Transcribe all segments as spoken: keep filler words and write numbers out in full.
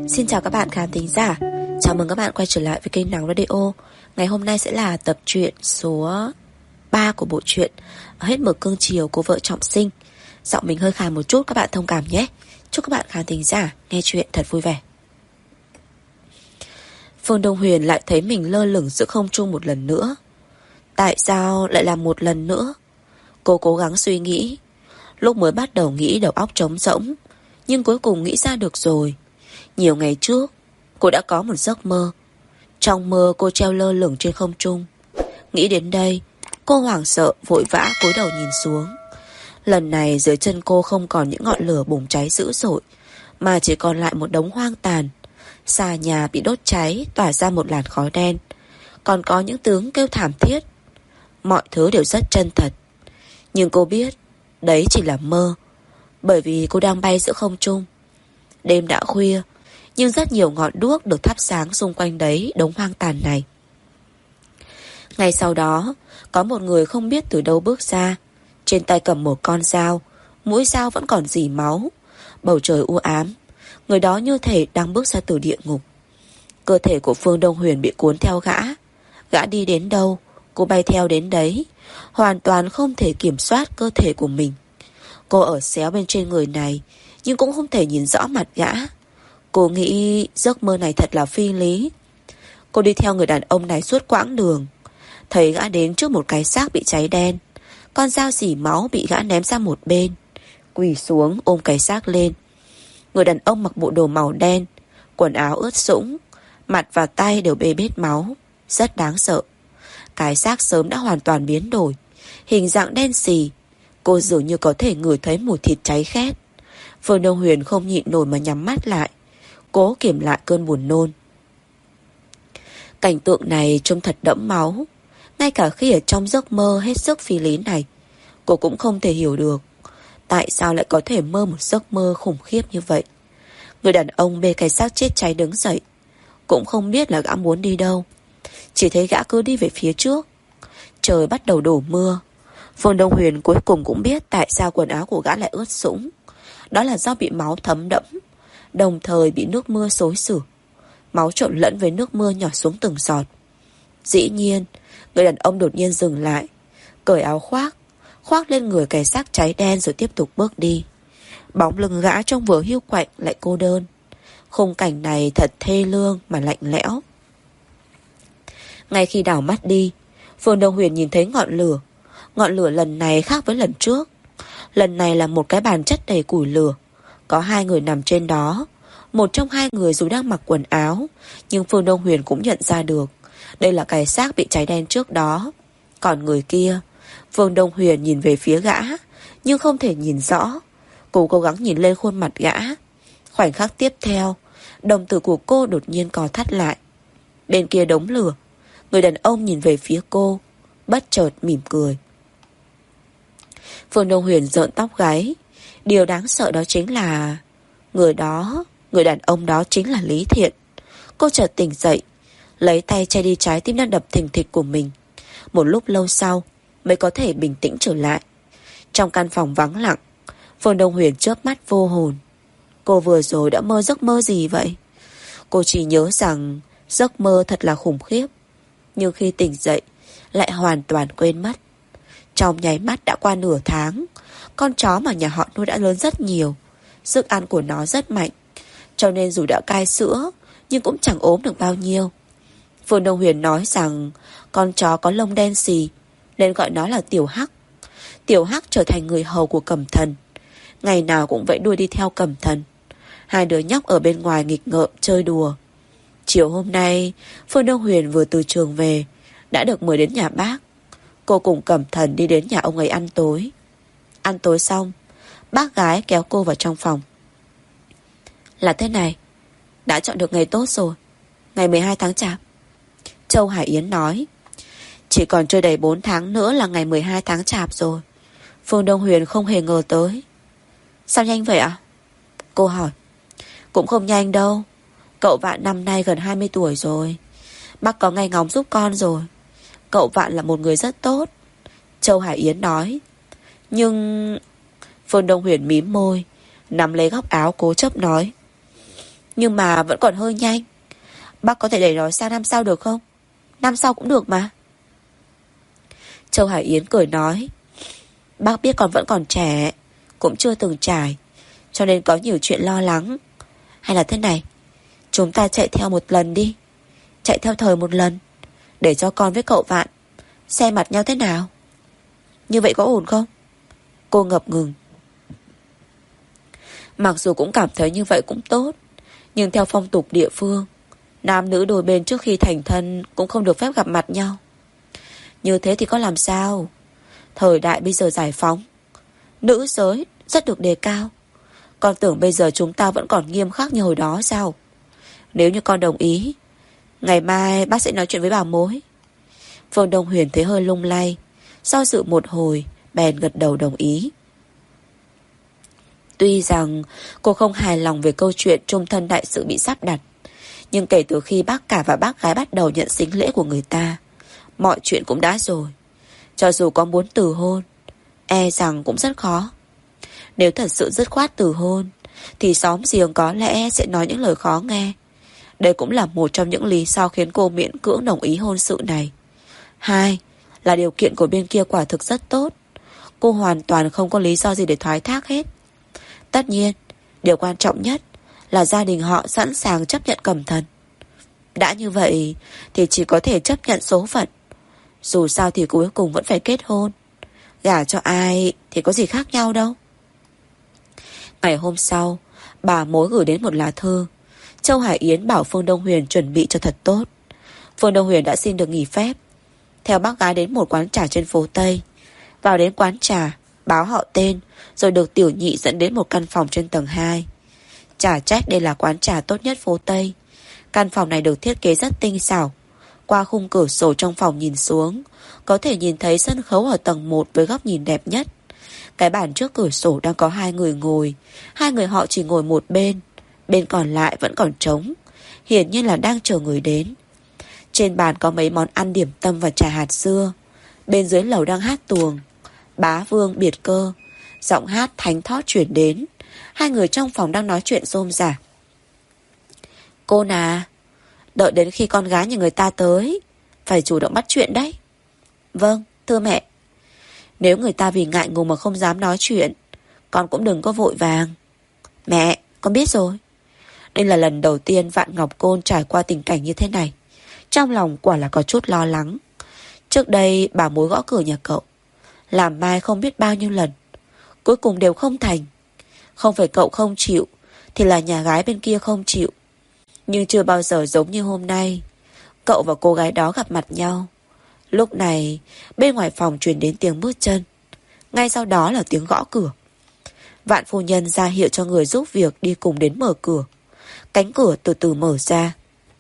Xin chào các bạn khán thính giả. Chào mừng các bạn quay trở lại với kênh Nắng Radio. Ngày hôm nay sẽ là tập truyện số ba của bộ truyện Hết mực cương chiều của vợ Trọng Sinh. Giọng mình hơi khàn một chút, các bạn thông cảm nhé. Chúc các bạn khán thính giả nghe chuyện thật vui vẻ. Phương Đông Huyền lại thấy mình lơ lửng giữa không trung một lần nữa. Tại sao lại là một lần nữa? Cô cố gắng suy nghĩ. Lúc mới bắt đầu nghĩ đầu óc trống rỗng, nhưng cuối cùng nghĩ ra được rồi. Nhiều ngày trước, cô đã có một giấc mơ. Trong mơ cô treo lơ lửng trên không trung. Nghĩ đến đây, cô hoảng sợ vội vã cúi đầu nhìn xuống. Lần này dưới chân cô không còn những ngọn lửa bùng cháy dữ dội, mà chỉ còn lại một đống hoang tàn. Xà nhà bị đốt cháy, tỏa ra một làn khói đen. Còn có những tiếng kêu thảm thiết. Mọi thứ đều rất chân thật. Nhưng cô biết đấy chỉ là mơ, bởi vì cô đang bay giữa không trung. Đêm đã khuya, nhưng rất nhiều ngọn đuốc được thắp sáng xung quanh đấy đống hoang tàn này. Ngay sau đó, có một người không biết từ đâu bước ra. Trên tay cầm một con dao, mũi dao vẫn còn rỉ máu. Bầu trời u ám, người đó như thể đang bước ra từ địa ngục. Cơ thể của Phương Đông Huyền bị cuốn theo gã. Gã đi đến đâu, cô bay theo đến đấy, hoàn toàn không thể kiểm soát cơ thể của mình. Cô ở xéo bên trên người này, nhưng cũng không thể nhìn rõ mặt gã. Cô nghĩ giấc mơ này thật là phi lý. Cô đi theo người đàn ông này suốt quãng đường. Thấy gã đến trước một cái xác bị cháy đen. Con dao dỉ máu bị gã ném ra một bên. Quỳ xuống ôm cái xác lên. Người đàn ông mặc bộ đồ màu đen, quần áo ướt sũng, mặt và tay đều bê bết máu, rất đáng sợ. Cái xác sớm đã hoàn toàn biến đổi, hình dạng đen xì. Cô dường như có thể ngửi thấy mùi thịt cháy khét. Phương Đông Huyền không nhịn nổi mà nhắm mắt lại, cố kiềm lại cơn buồn nôn. Cảnh tượng này trông thật đẫm máu. Ngay cả khi ở trong giấc mơ hết sức phi lý này, cô cũng không thể hiểu được tại sao lại có thể mơ một giấc mơ khủng khiếp như vậy. Người đàn ông bê cái xác chết cháy đứng dậy, cũng không biết là gã muốn đi đâu. Chỉ thấy gã cứ đi về phía trước. Trời bắt đầu đổ mưa. Phương Đông Huyền cuối cùng cũng biết tại sao quần áo của gã lại ướt sũng. Đó là do bị máu thấm đẫm, đồng thời bị nước mưa xối xử. Máu trộn lẫn với nước mưa nhỏ xuống từng giọt. Dĩ nhiên, người đàn ông đột nhiên dừng lại, cởi áo khoác, khoác lên người cái xác cháy đen rồi tiếp tục bước đi. Bóng lưng gã trông vừa hiu quạnh lại cô đơn. Khung cảnh này thật thê lương mà lạnh lẽo. Ngay khi đảo mắt đi, Phương Đông Huyền nhìn thấy ngọn lửa. Ngọn lửa lần này khác với lần trước. Lần này là một cái bàn chất đầy củi lửa. Có hai người nằm trên đó. Một trong hai người dù đang mặc quần áo, nhưng Phương Đông Huyền cũng nhận ra được đây là cái xác bị cháy đen trước đó. Còn người kia, Phương Đông Huyền nhìn về phía gã, nhưng không thể nhìn rõ. Cô cố gắng nhìn lên khuôn mặt gã. Khoảnh khắc tiếp theo, đồng tử của cô đột nhiên co thắt lại. Bên kia đống lửa, người đàn ông nhìn về phía cô, bất chợt mỉm cười. Phương Đông Huyền rợn tóc gáy. Điều đáng sợ đó chính là Người đó, người đàn ông đó chính là Lý Thiện. Cô chợt tỉnh dậy, lấy tay che đi trái tim đang đập thình thịch của mình. Một lúc lâu sau mới có thể bình tĩnh trở lại. Trong căn phòng vắng lặng, Phương Đông Huyền chớp mắt vô hồn. Cô vừa rồi đã mơ giấc mơ gì vậy? Cô chỉ nhớ rằng giấc mơ thật là khủng khiếp, nhưng khi tỉnh dậy lại hoàn toàn quên mất. Trong nháy mắt đã qua nửa tháng. Con chó mà nhà họ nuôi đã lớn rất nhiều. Sức ăn của nó rất mạnh, cho nên dù đã cai sữa nhưng cũng chẳng ốm được bao nhiêu. Phương Đông Huyền nói rằng con chó có lông đen xì nên gọi nó là Tiểu Hắc. Tiểu Hắc trở thành người hầu của Cẩm Thần, ngày nào cũng vẫy đuôi đi theo Cẩm Thần. Hai đứa nhóc ở bên ngoài nghịch ngợm chơi đùa. Chiều hôm nay, Phương Đông Huyền vừa từ trường về, đã được mời đến nhà bác. Cô cùng Cẩm Thần đi đến nhà ông ấy ăn tối. Ăn tối xong, bác gái kéo cô vào trong phòng. Là thế này, đã chọn được ngày tốt rồi, ngày mười hai tháng chạp. Châu Hải Yến nói. Chỉ còn chưa đầy bốn tháng nữa là ngày mười hai tháng chạp rồi. Phương Đông Huyền không hề ngờ tới. Sao nhanh vậy ạ? Cô hỏi. Cũng không nhanh đâu. Cậu Vạn năm nay gần hai mươi tuổi rồi. Bác có ngày ngóng giúp con rồi. Cậu Vạn là một người rất tốt, Châu Hải Yến nói. Nhưng... Phương Đông Huyền mím môi, nắm lấy góc áo cố chấp nói. Nhưng mà vẫn còn hơi nhanh. Bác có thể đẩy nó sang năm sau được không? Năm sau cũng được mà. Châu Hải Yến cười nói, bác biết con vẫn còn trẻ, cũng chưa từng trải, cho nên có nhiều chuyện lo lắng. Hay là thế này, chúng ta chạy theo một lần đi. Chạy theo thời một lần, để cho con với cậu Vạn xem mặt nhau thế nào. Như vậy có ổn không? Cô ngập ngừng. Mặc dù cũng cảm thấy như vậy cũng tốt, nhưng theo phong tục địa phương, nam nữ đôi bên trước khi thành thân cũng không được phép gặp mặt nhau. Như thế thì có làm sao? Thời đại bây giờ giải phóng, nữ giới rất được đề cao. Con tưởng bây giờ chúng ta vẫn còn nghiêm khắc như hồi đó sao? Nếu như con đồng ý, ngày mai bác sẽ nói chuyện với bà mối. Phương Đông Huyền thấy hơi lung lay, do dự một hồi bèn gật đầu đồng ý. Tuy rằng cô không hài lòng về câu chuyện trung thân đại sự bị sắp đặt, nhưng kể từ khi bác cả và bác gái bắt đầu nhận sính lễ của người ta, mọi chuyện cũng đã rồi. Cho dù có muốn từ hôn, e rằng cũng rất khó. Nếu thật sự dứt khoát từ hôn, thì xóm giềng có lẽ sẽ nói những lời khó nghe. Đây cũng là một trong những lý do khiến cô miễn cưỡng đồng ý hôn sự này. Hai là điều kiện của bên kia quả thực rất tốt. Cô hoàn toàn không có lý do gì để thoái thác hết. Tất nhiên, điều quan trọng nhất là gia đình họ sẵn sàng chấp nhận Cẩm Thần. Đã như vậy thì chỉ có thể chấp nhận số phận. Dù sao thì cuối cùng vẫn phải kết hôn. Gả cho ai thì có gì khác nhau đâu. Ngày hôm sau, bà mối gửi đến một lá thư. Châu Hải Yến bảo Phương Đông Huyền chuẩn bị cho thật tốt. Phương Đông Huyền đã xin được nghỉ phép, theo bác gái đến một quán trà trên phố Tây. Vào đến quán trà, báo họ tên, rồi được tiểu nhị dẫn đến một căn phòng trên tầng hai. Chả trách đây là quán trà tốt nhất phố Tây. Căn phòng này được thiết kế rất tinh xảo. Qua khung cửa sổ trong phòng nhìn xuống, có thể nhìn thấy sân khấu ở tầng một với góc nhìn đẹp nhất. Cái bàn trước cửa sổ đang có hai người ngồi. Hai người họ chỉ ngồi một bên, bên còn lại vẫn còn trống, hiển nhiên là đang chờ người đến. Trên bàn có mấy món ăn điểm tâm và trà hạt dưa. Bên dưới lầu đang hát tuồng, Bá Vương biệt cơ. Giọng hát thánh thót chuyển đến. Hai người trong phòng đang nói chuyện rôm rả. Cô nà, đợi đến khi con gái nhà người ta tới, phải chủ động bắt chuyện đấy. Vâng, thưa mẹ. Nếu người ta vì ngại ngùng mà không dám nói chuyện, con cũng đừng có vội vàng. Mẹ, con biết rồi. Đây là lần đầu tiên Vạn Ngọc Côn trải qua tình cảnh như thế này. Trong lòng quả là có chút lo lắng. Trước đây bà mối gõ cửa nhà cậu, làm mai không biết bao nhiêu lần, cuối cùng đều không thành. Không phải cậu không chịu, thì là nhà gái bên kia không chịu. Nhưng chưa bao giờ giống như hôm nay, cậu và cô gái đó gặp mặt nhau. Lúc này bên ngoài phòng truyền đến tiếng bước chân, ngay sau đó là tiếng gõ cửa. Vạn phu nhân ra hiệu cho người giúp việc đi cùng đến mở cửa. Cánh cửa từ từ mở ra.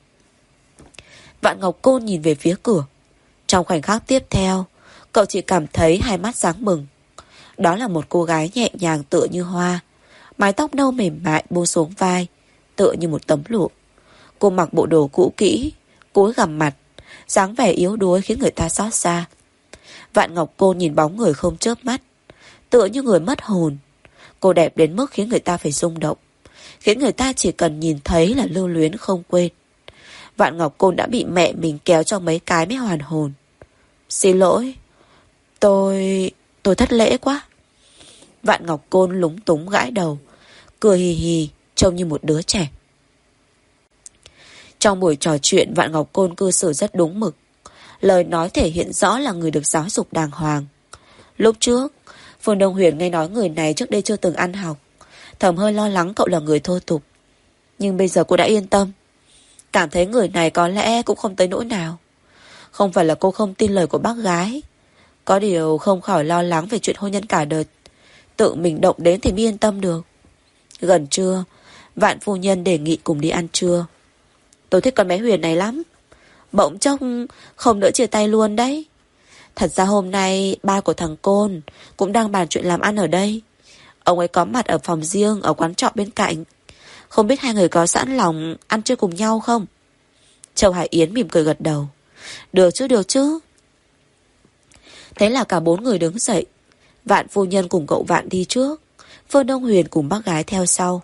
Vạn Ngọc Côn nhìn về phía cửa. Trong khoảnh khắc tiếp theo, cậu chỉ cảm thấy hai mắt sáng bừng. Đó là một cô gái nhẹ nhàng tựa như hoa, mái tóc nâu mềm mại buông xuống vai, tựa như một tấm lụa. Cô mặc bộ đồ cũ kỹ, cúi gằm mặt, dáng vẻ yếu đuối khiến người ta xót xa. Vạn Ngọc Côn nhìn bóng người không chớp mắt, tựa như người mất hồn. Cô đẹp đến mức khiến người ta phải rung động, khiến người ta chỉ cần nhìn thấy là lưu luyến không quên. Vạn Ngọc Côn đã bị mẹ mình kéo cho mấy cái mới hoàn hồn. Xin lỗi, Tôi... tôi thất lễ quá. Vạn Ngọc Côn lúng túng gãi đầu, cười hì hì, trông như một đứa trẻ. Trong buổi trò chuyện, Vạn Ngọc Côn cư xử rất đúng mực. Lời nói thể hiện rõ là người được giáo dục đàng hoàng. Lúc trước, Phương Đông Huyền nghe nói người này trước đây chưa từng ăn học, thầm hơi lo lắng cậu là người thô tục. Nhưng bây giờ cô đã yên tâm, cảm thấy người này có lẽ cũng không tới nỗi nào. Không phải là cô không tin lời của bác gái, có điều không khỏi lo lắng về chuyện hôn nhân cả đời. Tự mình động đến thì mới yên tâm được. Gần trưa, Vạn phu nhân đề nghị cùng đi ăn trưa. Tôi thích con bé Huyền này lắm, bỗng chốc không đỡ chia tay luôn đấy. Thật ra hôm nay ba của thằng Côn cũng đang bàn chuyện làm ăn ở đây. Ông ấy có mặt ở phòng riêng ở quán trọ bên cạnh. Không biết hai người có sẵn lòng ăn trưa cùng nhau không? Châu Hải Yến mỉm cười gật đầu. Được chứ, được chứ. Thế là cả bốn người đứng dậy. Vạn phu nhân cùng cậu Vạn đi trước, Phương Đông Huyền cùng bác gái theo sau.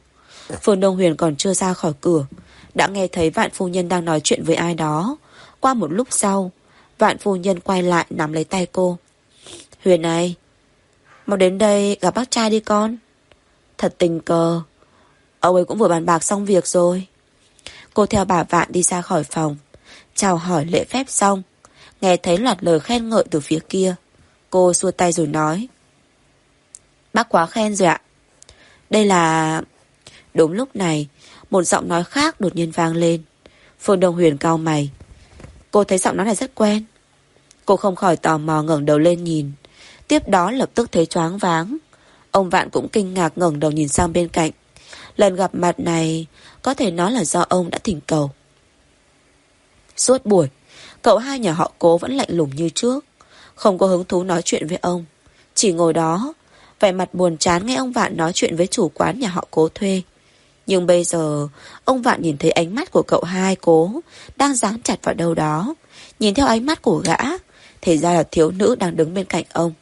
Phương Đông Huyền còn chưa ra khỏi cửa, đã nghe thấy Vạn phu nhân đang nói chuyện với ai đó. Qua một lúc sau, Vạn phu nhân quay lại nắm lấy tay cô. Huyền này, mau đến đây gặp bác trai đi con. Thật tình cờ, ông ấy cũng vừa bàn bạc xong việc rồi. Cô theo bà Vạn đi ra khỏi phòng, chào hỏi lễ phép xong, nghe thấy loạt lời khen ngợi từ phía kia. Cô xua tay rồi nói: Bác quá khen rồi ạ. Đây là... Đúng lúc này, một giọng nói khác đột nhiên vang lên. Phương Đông Huyền cau mày. Cô thấy giọng nói này rất quen. Cô không khỏi tò mò ngẩng đầu lên nhìn. Tiếp đó lập tức thấy choáng váng. Ông Vạn cũng kinh ngạc ngẩng đầu nhìn sang bên cạnh. Lần gặp mặt này có thể nói là do ông đã thỉnh cầu. Suốt buổi, cậu hai nhà họ Cố vẫn lạnh lùng như trước, không có hứng thú nói chuyện với ông. Chỉ ngồi đó, vẻ mặt buồn chán nghe ông Vạn nói chuyện với chủ quán nhà họ Cố thuê. Nhưng bây giờ, ông Vạn nhìn thấy ánh mắt của cậu hai Cố đang dán chặt vào đâu đó. Nhìn theo ánh mắt của gã, thì ra là thiếu nữ đang đứng bên cạnh ông.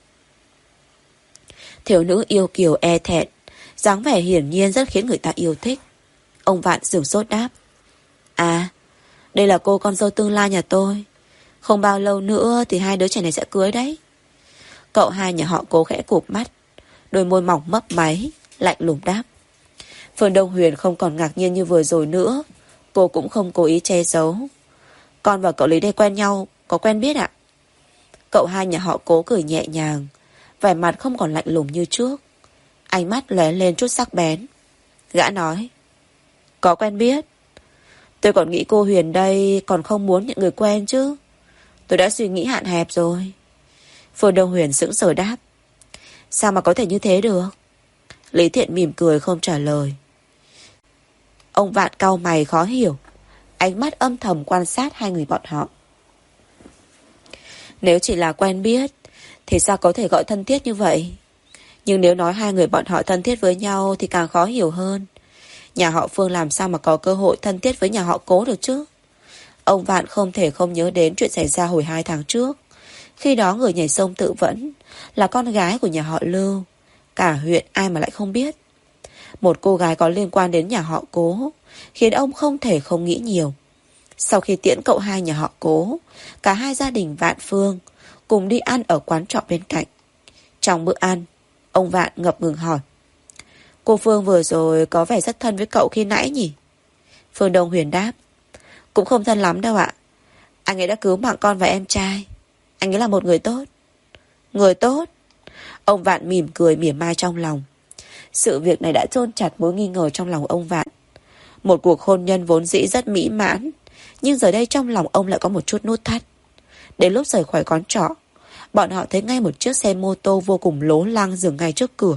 Thiếu nữ yêu kiều e thẹn, dáng vẻ hiển nhiên rất khiến người ta yêu thích. Ông Vạn sửng sốt đáp: À, đây là cô con dâu tương lai nhà tôi. Không bao lâu nữa thì hai đứa trẻ này sẽ cưới đấy. Cậu hai nhà họ Cố khẽ cụp mắt, đôi môi mỏng mấp máy, lạnh lùng đáp. Phương Đông Huyền không còn ngạc nhiên như vừa rồi nữa. Cô cũng không cố ý che giấu. Con và cậu Lý đây quen nhau, có quen biết ạ? Cậu hai nhà họ Cố cười nhẹ nhàng, vẻ mặt không còn lạnh lùng như trước, ánh mắt lóe lên chút sắc bén. Gã nói: Có quen biết. Tôi còn nghĩ cô Huyền đây còn không muốn những người quen chứ. Tôi đã suy nghĩ hạn hẹp rồi. Phương Đông Huyền sững sờ đáp: Sao mà có thể như thế được? Lý Thiện mỉm cười không trả lời. Ông Vạn cau mày khó hiểu, ánh mắt âm thầm quan sát hai người bọn họ. Nếu chỉ là quen biết thì sao có thể gọi thân thiết như vậy? Nhưng nếu nói hai người bọn họ thân thiết với nhau thì càng khó hiểu hơn. Nhà họ Phương làm sao mà có cơ hội thân thiết với nhà họ Cố được chứ? Ông Vạn không thể không nhớ đến chuyện xảy ra hồi hai tháng trước. Khi đó người nhảy sông tự vẫn là con gái của nhà họ Lưu. Cả huyện ai mà lại không biết. Một cô gái có liên quan đến nhà họ Cố khiến ông không thể không nghĩ nhiều. Sau khi tiễn cậu hai nhà họ Cố, cả hai gia đình Vạn Phương cùng đi ăn ở quán trọ bên cạnh. Trong bữa ăn, ông Vạn ngập ngừng hỏi: Cô Phương vừa rồi có vẻ rất thân với cậu khi nãy nhỉ? Phương Đông Huyền đáp: Cũng không thân lắm đâu ạ. Anh ấy đã cứu mạng con và em trai. Anh ấy là một người tốt. Người tốt? Ông Vạn mỉm cười mỉa mai trong lòng. Sự việc này đã chôn chặt mối nghi ngờ trong lòng ông Vạn. Một cuộc hôn nhân vốn dĩ rất mỹ mãn, nhưng giờ đây trong lòng ông lại có một chút nút thắt. Đến lúc rời khỏi quán trọ, bọn họ thấy ngay một chiếc xe mô tô vô cùng lố lăng dừng ngay trước cửa.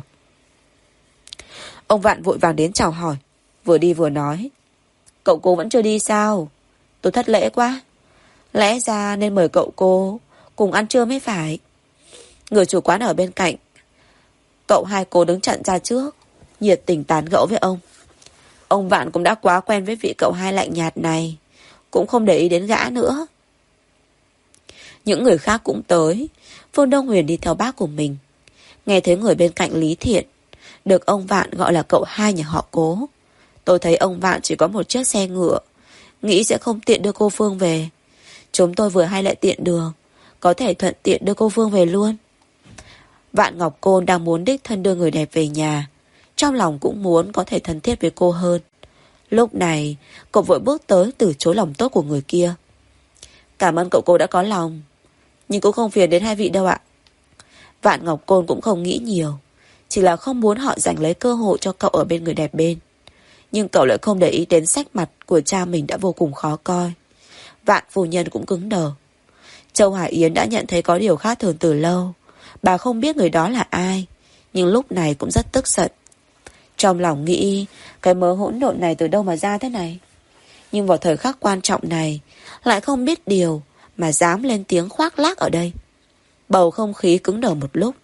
Ông Vạn vội vàng đến chào hỏi, vừa đi vừa nói: Cậu cô vẫn chưa đi sao? Tôi thất lễ quá. Lẽ ra nên mời cậu cô cùng ăn trưa mới phải. Người chủ quán ở bên cạnh, cậu hai cô đứng chặn ra trước, nhiệt tình tán gẫu với ông. Ông Vạn cũng đã quá quen với vị cậu hai lạnh nhạt này, cũng không để ý đến gã nữa. Những người khác cũng tới. Phương Đông Huyền đi theo bác của mình. Nghe thấy người bên cạnh Lý Thiện được ông Vạn gọi là cậu hai nhà họ Cố. Tôi thấy ông Vạn chỉ có một chiếc xe ngựa, nghĩ sẽ không tiện đưa cô Phương về. Chúng tôi vừa hay lại tiện đường, có thể thuận tiện đưa cô Phương về luôn. Vạn Ngọc Côn đang muốn đích thân đưa người đẹp về nhà, trong lòng cũng muốn có thể thân thiết với cô hơn. Lúc này cậu vội bước tới từ chối lòng tốt của người kia. Cảm ơn cậu cô đã có lòng, nhưng cũng không phiền đến hai vị đâu ạ. Vạn Ngọc Côn cũng không nghĩ nhiều, chỉ là không muốn họ giành lấy cơ hội cho cậu ở bên người đẹp bên. Nhưng cậu lại không để ý đến sắc mặt của cha mình đã vô cùng khó coi. Vạn phu nhân cũng cứng đờ. Châu Hải Yến đã nhận thấy có điều khác thường từ lâu. Bà không biết người đó là ai, nhưng lúc này cũng rất tức giận. Trong lòng nghĩ cái mớ hỗn độn này từ đâu mà ra thế này. Nhưng vào thời khắc quan trọng này lại không biết điều mà dám lên tiếng khoác lác ở đây. Bầu không khí cứng đờ một lúc.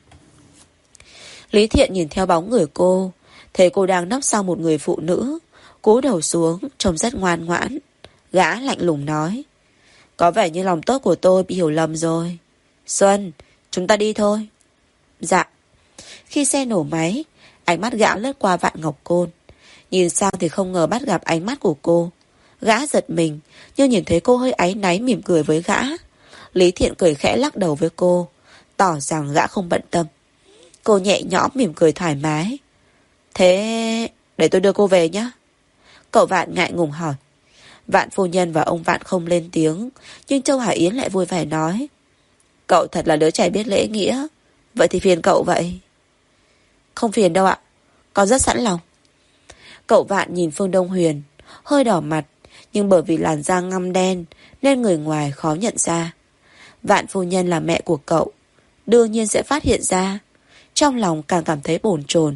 Lý Thiện nhìn theo bóng người cô, thấy cô đang nấp sau một người phụ nữ, cúi đầu xuống, trông rất ngoan ngoãn. Gã lạnh lùng nói: Có vẻ như lòng tốt của tôi bị hiểu lầm rồi. Xuân, chúng ta đi thôi. Dạ. Khi xe nổ máy, ánh mắt gã lướt qua Vạn Ngọc Côn, Nhìn sang thì không ngờ bắt gặp ánh mắt của cô. Gã giật mình, nhưng nhìn thấy cô hơi áy náy mỉm cười với gã. Lý Thiện cười khẽ lắc đầu với cô, tỏ rằng gã không bận tâm. Cô nhẹ nhõm mỉm cười thoải mái. Thế để tôi đưa cô về nhé. Cậu Vạn ngại ngùng hỏi. Vạn phu nhân và ông Vạn không lên tiếng, nhưng Châu Hải Yến lại vui vẻ nói. Cậu thật là đứa trẻ biết lễ nghĩa. Vậy thì phiền cậu vậy. Không phiền đâu ạ, con rất sẵn lòng. Cậu Vạn nhìn Phương Đông Huyền, hơi đỏ mặt, nhưng bởi vì làn da ngăm đen nên người ngoài khó nhận ra. Vạn phu nhân là mẹ của cậu, đương nhiên sẽ phát hiện ra. Trong lòng càng cảm thấy bồn chồn.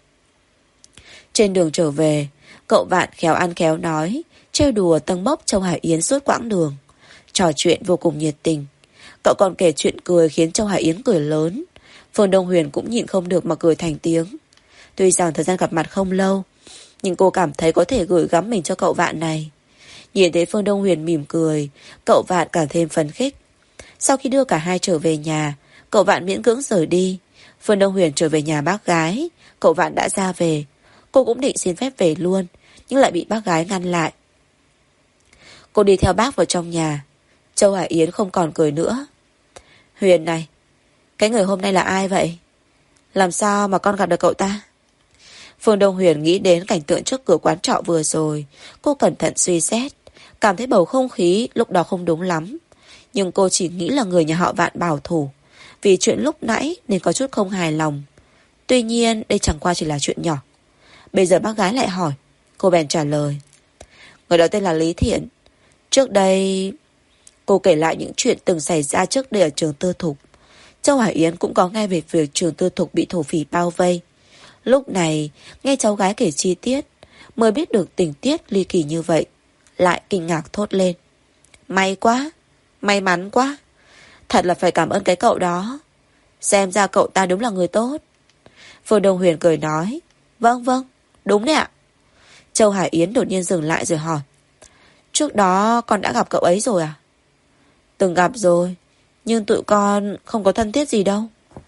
Trên đường trở về, cậu Vạn khéo ăn khéo nói, trêu đùa tâng bốc Châu Hải Yến suốt quãng đường. Trò chuyện vô cùng nhiệt tình. Cậu còn kể chuyện cười khiến Châu Hải Yến cười lớn. Phương Đông Huyền cũng nhịn không được mà cười thành tiếng. Tuy rằng thời gian gặp mặt không lâu, nhưng cô cảm thấy có thể gửi gắm mình cho cậu Vạn này. Nhìn thấy Phương Đông Huyền mỉm cười, cậu Vạn càng thêm phấn khích. Sau khi đưa cả hai trở về nhà, cậu Vạn miễn cưỡng rời đi. Phương Đông Huyền trở về nhà bác gái, cậu Vạn đã ra về. Cô cũng định xin phép về luôn, nhưng lại bị bác gái ngăn lại. Cô đi theo bác vào trong nhà. Châu Hải Yến không còn cười nữa. Huyền này, cái người hôm nay là ai vậy? Làm sao mà con gặp được cậu ta? Phương Đông Huyền nghĩ đến cảnh tượng trước cửa quán trọ vừa rồi. Cô cẩn thận suy xét, cảm thấy bầu không khí lúc đó không đúng lắm. Nhưng cô chỉ nghĩ là người nhà họ Vạn bảo thủ, vì chuyện lúc nãy nên có chút không hài lòng. Tuy nhiên đây chẳng qua chỉ là chuyện nhỏ. Bây giờ bác gái lại hỏi, cô bèn trả lời. Người đó tên là Lý Thiện. Trước đây... Cô kể lại những chuyện từng xảy ra trước đây ở trường tư thục. Châu Hải Yến cũng có nghe về việc trường tư thục bị thổ phỉ bao vây. Lúc này nghe cháu gái kể chi tiết, mới biết được tình tiết ly kỳ như vậy, lại kinh ngạc thốt lên. May quá, may mắn quá. Thật là phải cảm ơn cái cậu đó. Xem ra cậu ta đúng là người tốt. Phương Đông Huyền cười nói. Vâng vâng, đúng đấy ạ. Châu Hải Yến đột nhiên dừng lại rồi hỏi. Trước đó con đã gặp cậu ấy rồi à? Từng gặp rồi, nhưng tụi con không có thân thiết gì đâu.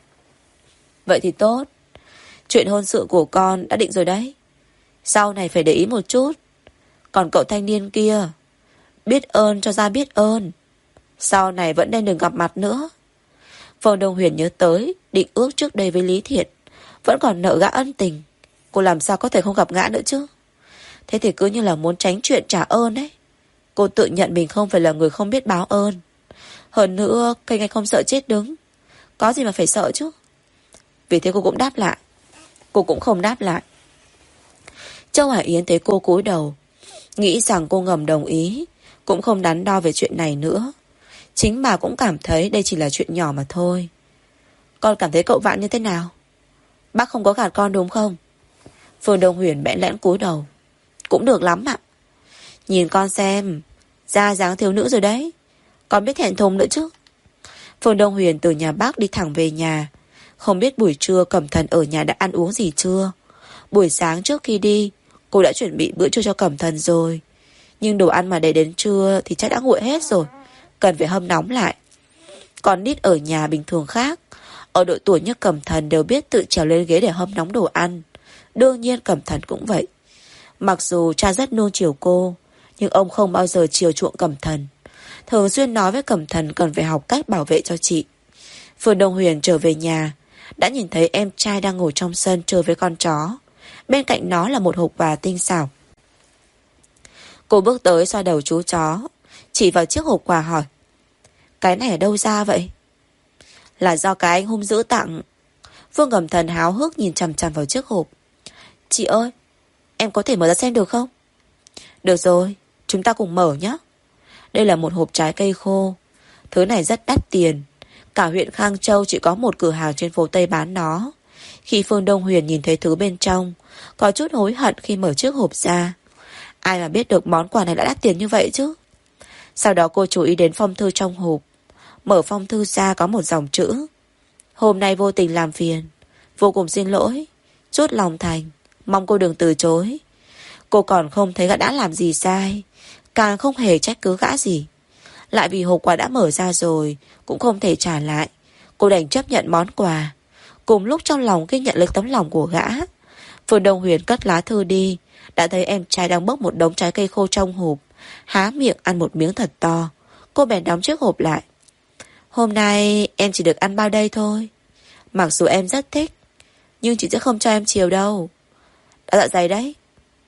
Vậy thì tốt. Chuyện hôn sự của con đã định rồi đấy. Sau này phải để ý một chút. Còn cậu thanh niên kia, biết ơn cho ra biết ơn. Sau này vẫn nên đừng gặp mặt nữa. Phương Đông Huyền nhớ tới định ước trước đây với Lý Thiện, vẫn còn nợ gã ân tình. Cô làm sao có thể không gặp gã nữa chứ? Thế thì cứ như là muốn tránh chuyện trả ơn đấy. Cô tự nhận mình không phải là người không biết báo ơn. Hơn nữa cây ngay không sợ chết đứng, có gì mà phải sợ chứ. Vì thế cô cũng đáp lại. Cô cũng không đáp lại. Châu Hải Yến thấy cô cúi đầu, nghĩ rằng cô ngầm đồng ý, cũng không đắn đo về chuyện này nữa. Chính bà cũng cảm thấy đây chỉ là chuyện nhỏ mà thôi. Con cảm thấy cậu Vạn như thế nào? Bác không có gạt con đúng không? Phương Đông Huyền bẽn lẽn cúi đầu. Cũng được lắm ạ. Nhìn con xem, da dáng thiếu nữ rồi đấy. Con biết thẹn thùng nữa chứ. Phương Đông Huyền từ nhà bác đi thẳng về nhà. Không biết buổi trưa Cẩm Thần ở nhà đã ăn uống gì chưa. Buổi sáng trước khi đi, cô đã chuẩn bị bữa trưa cho Cẩm Thần rồi. Nhưng đồ ăn mà để đến trưa thì chắc đã nguội hết rồi, cần phải hâm nóng lại. Con nít ở nhà bình thường khác, ở độ tuổi như Cẩm Thần đều biết tự trèo lên ghế để hâm nóng đồ ăn. Đương nhiên Cẩm Thần cũng vậy. Mặc dù cha rất nuông chiều cô, nhưng ông không bao giờ chiều chuộng Cẩm Thần. Thường xuyên nói với Cẩm Thần cần phải học cách bảo vệ cho chị. Phương Đông Huyền trở về nhà, đã nhìn thấy em trai đang ngồi trong sân chơi với con chó. Bên cạnh nó là một hộp quà tinh xảo. Cô bước tới xoa đầu chú chó, chỉ vào chiếc hộp quà hỏi. Cái này ở đâu ra vậy? Là do cái anh hung dữ tặng. Phương Cẩm Thần háo hức nhìn chằm chằm vào chiếc hộp. Chị ơi, em có thể mở ra xem được không? Được rồi, chúng ta cùng mở nhé. Đây là một hộp trái cây khô. Thứ này rất đắt tiền. Cả huyện Khang Châu chỉ có một cửa hàng trên phố Tây bán nó. Khi Phương Đông Huyền nhìn thấy thứ bên trong, có chút hối hận khi mở chiếc hộp ra. Ai mà biết được món quà này đã đắt tiền như vậy chứ. Sau đó cô chú ý đến phong thư trong hộp. Mở phong thư ra có một dòng chữ. Hôm nay vô tình làm phiền, vô cùng xin lỗi, chút lòng thành, mong cô đừng từ chối. Cô còn không thấy gã đã làm gì sai, càng không hề trách cứ gã gì. Lại vì hộp quà đã mở ra rồi, cũng không thể trả lại. Cô đành chấp nhận món quà. Cùng lúc trong lòng ghi nhận lực tấm lòng của gã. Phương Đông Huyền cất lá thư đi, đã thấy em trai đang bốc một đống trái cây khô trong hộp, há miệng ăn một miếng thật to. Cô bèn đóng chiếc hộp lại. Hôm nay em chỉ được ăn bao đây thôi. Mặc dù em rất thích, nhưng chị sẽ không cho em chiều đâu. Đã dạ dày đấy.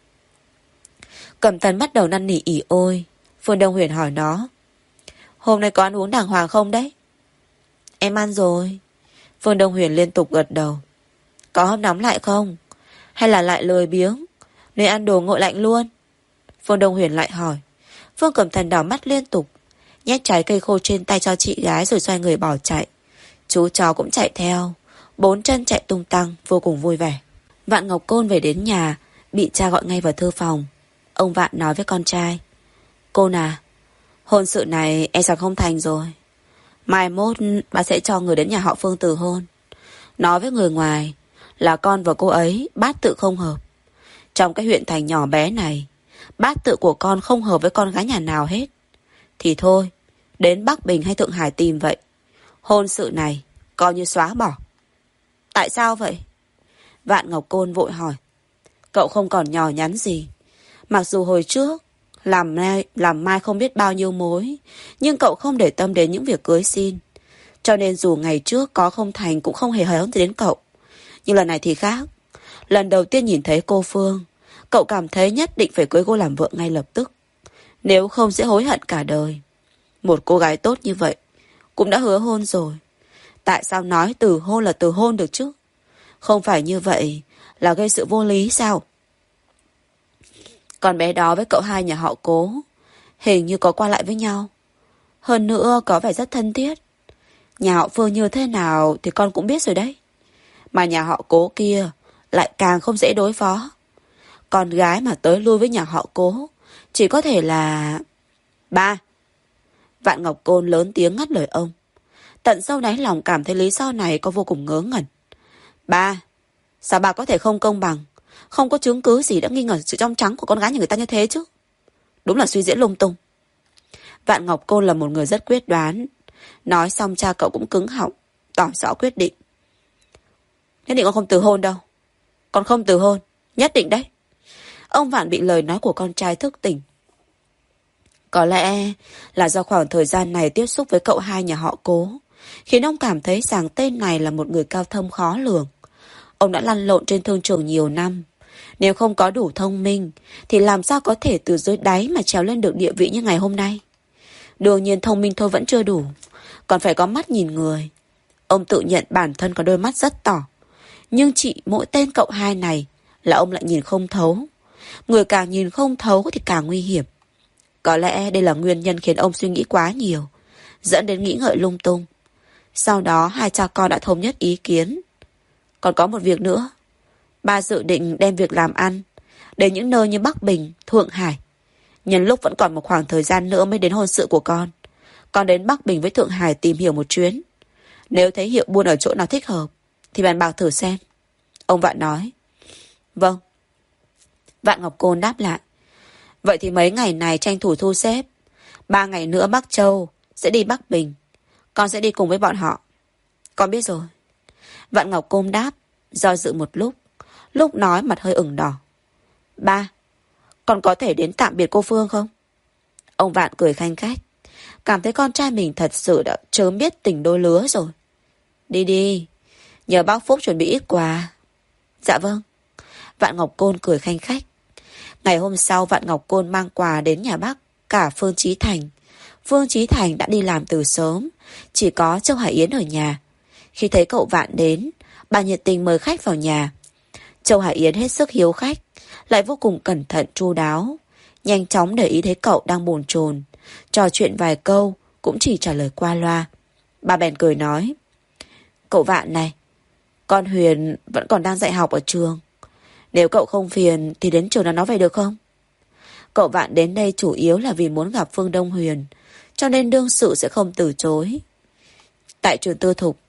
Cẩm Tần bắt đầu năn nỉ ỉ ôi. Phương Đông Huyền hỏi nó, hôm nay có ăn uống đàng hoàng không đấy? Em ăn rồi. Phương Đông Huyền liên tục gật đầu. Có hâm nóng lại không? Hay là lại lười biếng nên ăn đồ nguội lạnh luôn? Phương Đông Huyền lại hỏi. Phương Cẩm Thần đỏ mắt liên tục, nhét trái cây khô trên tay cho chị gái rồi xoay người bỏ chạy. Chú chó cũng chạy theo, bốn chân chạy tung tăng, vô cùng vui vẻ. Vạn Ngọc Côn về đến nhà, bị cha gọi ngay vào thư phòng. Ông Vạn nói với con trai, Côn à, hôn sự này e rằng không thành rồi. Mai mốt bà sẽ cho người đến nhà họ Phương từ hôn. Nói với người ngoài là con và cô ấy bát tự không hợp. Trong cái huyện thành nhỏ bé này, bát tự của con không hợp với con gái nhà nào hết. Thì thôi, đến Bắc Bình hay Thượng Hải tìm vậy. Hôn sự này coi như xóa bỏ. Tại sao vậy? Vạn Ngọc Côn vội hỏi. Cậu không còn nhỏ nhắn gì. Mặc dù hồi trước làm mai, làm mai không biết bao nhiêu mối, nhưng cậu không để tâm đến những việc cưới xin. Cho nên dù ngày trước có không thành cũng không hề hời hấn đến cậu. Nhưng lần này thì khác. Lần đầu tiên nhìn thấy cô Phương, cậu cảm thấy nhất định phải cưới cô làm vợ ngay lập tức. Nếu không sẽ hối hận cả đời. Một cô gái tốt như vậy cũng đã hứa hôn rồi. Tại sao nói từ hôn là từ hôn được chứ? Không phải như vậy là gây sự vô lý sao? Con bé đó với cậu hai nhà họ Cố hình như có qua lại với nhau. Hơn nữa có vẻ rất thân thiết. Nhà họ Phương như thế nào thì con cũng biết rồi đấy. Mà nhà họ Cố kia lại càng không dễ đối phó. Con gái mà tới lui với nhà họ Cố chỉ có thể là... Ba! Vạn Ngọc Côn lớn tiếng ngắt lời ông. Tận sâu đáy lòng cảm thấy lý do này có vô cùng ngớ ngẩn. Ba! Sao bà có thể không công bằng? Không có chứng cứ gì đã nghi ngờ sự trong trắng của con gái nhà người ta như thế chứ? Đúng là suy diễn lung tung. Vạn Ngọc Côn là một người rất quyết đoán. Nói xong cha cậu cũng cứng họng, tỏ rõ quyết định. Nhất định con không từ hôn đâu. Con không từ hôn, nhất định đấy. Ông Vạn bị lời nói của con trai thức tỉnh. Có lẽ là do khoảng thời gian này tiếp xúc với cậu hai nhà họ Cố, khiến ông cảm thấy rằng tên này là một người cao thâm khó lường. Ông đã lăn lộn trên thương trường nhiều năm. Nếu không có đủ thông minh thì làm sao có thể từ dưới đáy mà trèo lên được địa vị như ngày hôm nay? Đương nhiên thông minh thôi vẫn chưa đủ, còn phải có mắt nhìn người. Ông tự nhận bản thân có đôi mắt rất tỏ, nhưng chỉ mỗi tên cậu hai này là ông lại nhìn không thấu. Người càng nhìn không thấu thì càng nguy hiểm. Có lẽ đây là nguyên nhân khiến ông suy nghĩ quá nhiều, dẫn đến nghĩ ngợi lung tung. Sau đó hai cha con đã thống nhất ý kiến. Còn có một việc nữa. Ba dự định đem việc làm ăn đến những nơi như Bắc Bình, Thượng Hải. Nhân lúc vẫn còn một khoảng thời gian nữa mới đến hôn sự của con, con đến Bắc Bình với Thượng Hải tìm hiểu một chuyến. Nếu thấy hiệu buôn ở chỗ nào thích hợp thì bàn bạc thử xem. Ông Vạn nói. Vâng. Vạn Ngọc Côn đáp lại. Vậy thì mấy ngày này tranh thủ thu xếp. Ba ngày nữa Bắc Châu sẽ đi Bắc Bình. Con sẽ đi cùng với bọn họ. Con biết rồi. Vạn Ngọc Côn đáp, do dự một lúc. Lúc nói mặt hơi ửng đỏ. Ba, con có thể đến tạm biệt cô Phương không? Ông Vạn cười khanh khách, cảm thấy con trai mình thật sự đã chớm biết tình đôi lứa rồi. Đi đi, nhờ bác Phúc chuẩn bị ít quà. Dạ vâng. Vạn Ngọc Côn cười khanh khách. Ngày hôm sau Vạn Ngọc Côn mang quà đến nhà bác cả Phương Chí Thành. Phương Chí Thành đã đi làm từ sớm, chỉ có Châu Hải Yến ở nhà. Khi thấy cậu Vạn đến, bà nhiệt tình mời khách vào nhà. Châu Hải Yến hết sức hiếu khách, lại vô cùng cẩn thận chu đáo, nhanh chóng để ý thấy cậu đang bồn chồn, trò chuyện vài câu cũng chỉ trả lời qua loa. Bà bèn cười nói, cậu Vạn này, con Huyền vẫn còn đang dạy học ở trường. Nếu cậu không phiền thì đến trường đón nó về được không? Cậu Vạn đến đây chủ yếu là vì muốn gặp Phương Đông Huyền, cho nên đương sự sẽ không từ chối. Tại trường tư thục,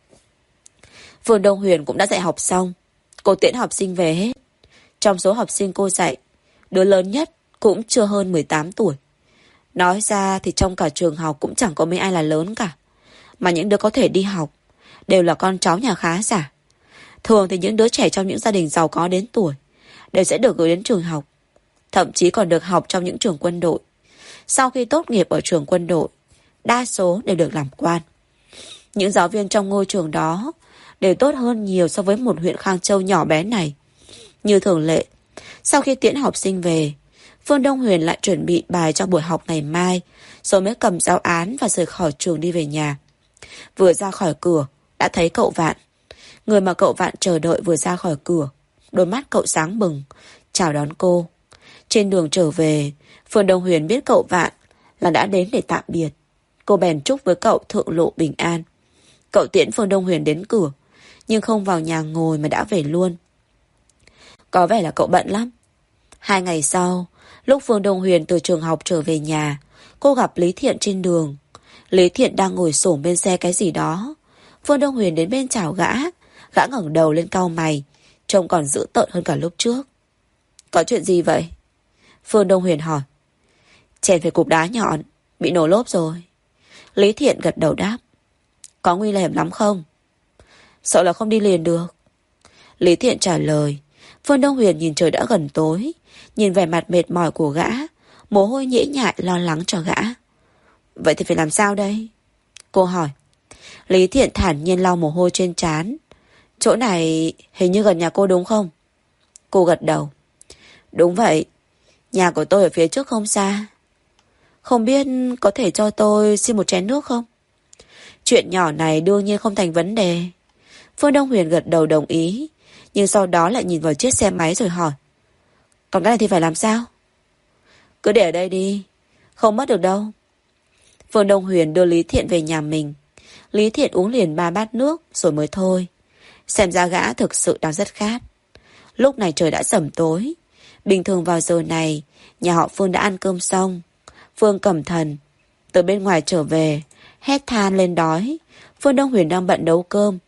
Phương Đông Huyền cũng đã dạy học xong. Cô tiễn học sinh về hết. Trong số học sinh cô dạy, đứa lớn nhất cũng chưa hơn mười tám tuổi. Nói ra thì trong cả trường học cũng chẳng có mấy ai là lớn cả. Mà những đứa có thể đi học đều là con cháu nhà khá giả. Thường thì những đứa trẻ trong những gia đình giàu có đến tuổi đều sẽ được gửi đến trường học. Thậm chí còn được học trong những trường quân đội. Sau khi tốt nghiệp ở trường quân đội, đa số đều được làm quan. Những giáo viên trong ngôi trường đó đều tốt hơn nhiều so với một huyện Khang Châu nhỏ bé này. Như thường lệ, sau khi tiễn học sinh về, Phương Đông Huyền lại chuẩn bị bài cho buổi học ngày mai, rồi mới cầm giáo án và rời khỏi trường đi về nhà. Vừa ra khỏi cửa, đã thấy cậu Vạn. Người mà cậu Vạn chờ đợi vừa ra khỏi cửa, đôi mắt cậu sáng bừng, chào đón cô. Trên đường trở về, Phương Đông Huyền biết cậu Vạn là đã đến để tạm biệt. Cô bèn chúc với cậu thượng lộ bình an. Cậu tiễn Phương Đông Huyền đến cửa, nhưng không vào nhà ngồi mà đã về luôn. Có vẻ là cậu bận lắm. Hai ngày sau, lúc Phương Đông Huyền từ trường học trở về nhà, cô gặp Lý Thiện trên đường. Lý Thiện đang ngồi xổm bên xe cái gì đó. Phương Đông Huyền đến bên chào gã. Gã ngẩng đầu lên cau mày, trông còn dữ tợn hơn cả lúc trước. Có chuyện gì vậy? Phương Đông Huyền hỏi. Chèn phải cục đá nhọn, bị nổ lốp rồi. Lý Thiện gật đầu đáp. Có nguy hiểm lắm không? Sợ là không đi liền được. Lý Thiện trả lời. Phương Đông Huyền nhìn trời đã gần tối, nhìn vẻ mặt mệt mỏi của gã, mồ hôi nhễ nhại lo lắng cho gã. Vậy thì phải làm sao đây? Cô hỏi. Lý Thiện thản nhiên lau mồ hôi trên trán. Chỗ này hình như gần nhà cô đúng không? Cô gật đầu. Đúng vậy. Nhà của tôi ở phía trước không xa. Không biết có thể cho tôi xin một chén nước không? Chuyện nhỏ này đương nhiên không thành vấn đề. Phương Đông Huyền gật đầu đồng ý, nhưng sau đó lại nhìn vào chiếc xe máy rồi hỏi. Còn cái này thì phải làm sao? Cứ để ở đây đi, không mất được đâu. Phương Đông Huyền đưa Lý Thiện về nhà mình. Lý Thiện uống liền ba bát nước rồi mới thôi. Xem ra gã thực sự đang rất khát. Lúc này trời đã sẩm tối. Bình thường vào giờ này, nhà họ Phương đã ăn cơm xong. Phương Cẩm Thần từ bên ngoài trở về, hét than lên đói. Phương Đông Huyền đang bận nấu cơm.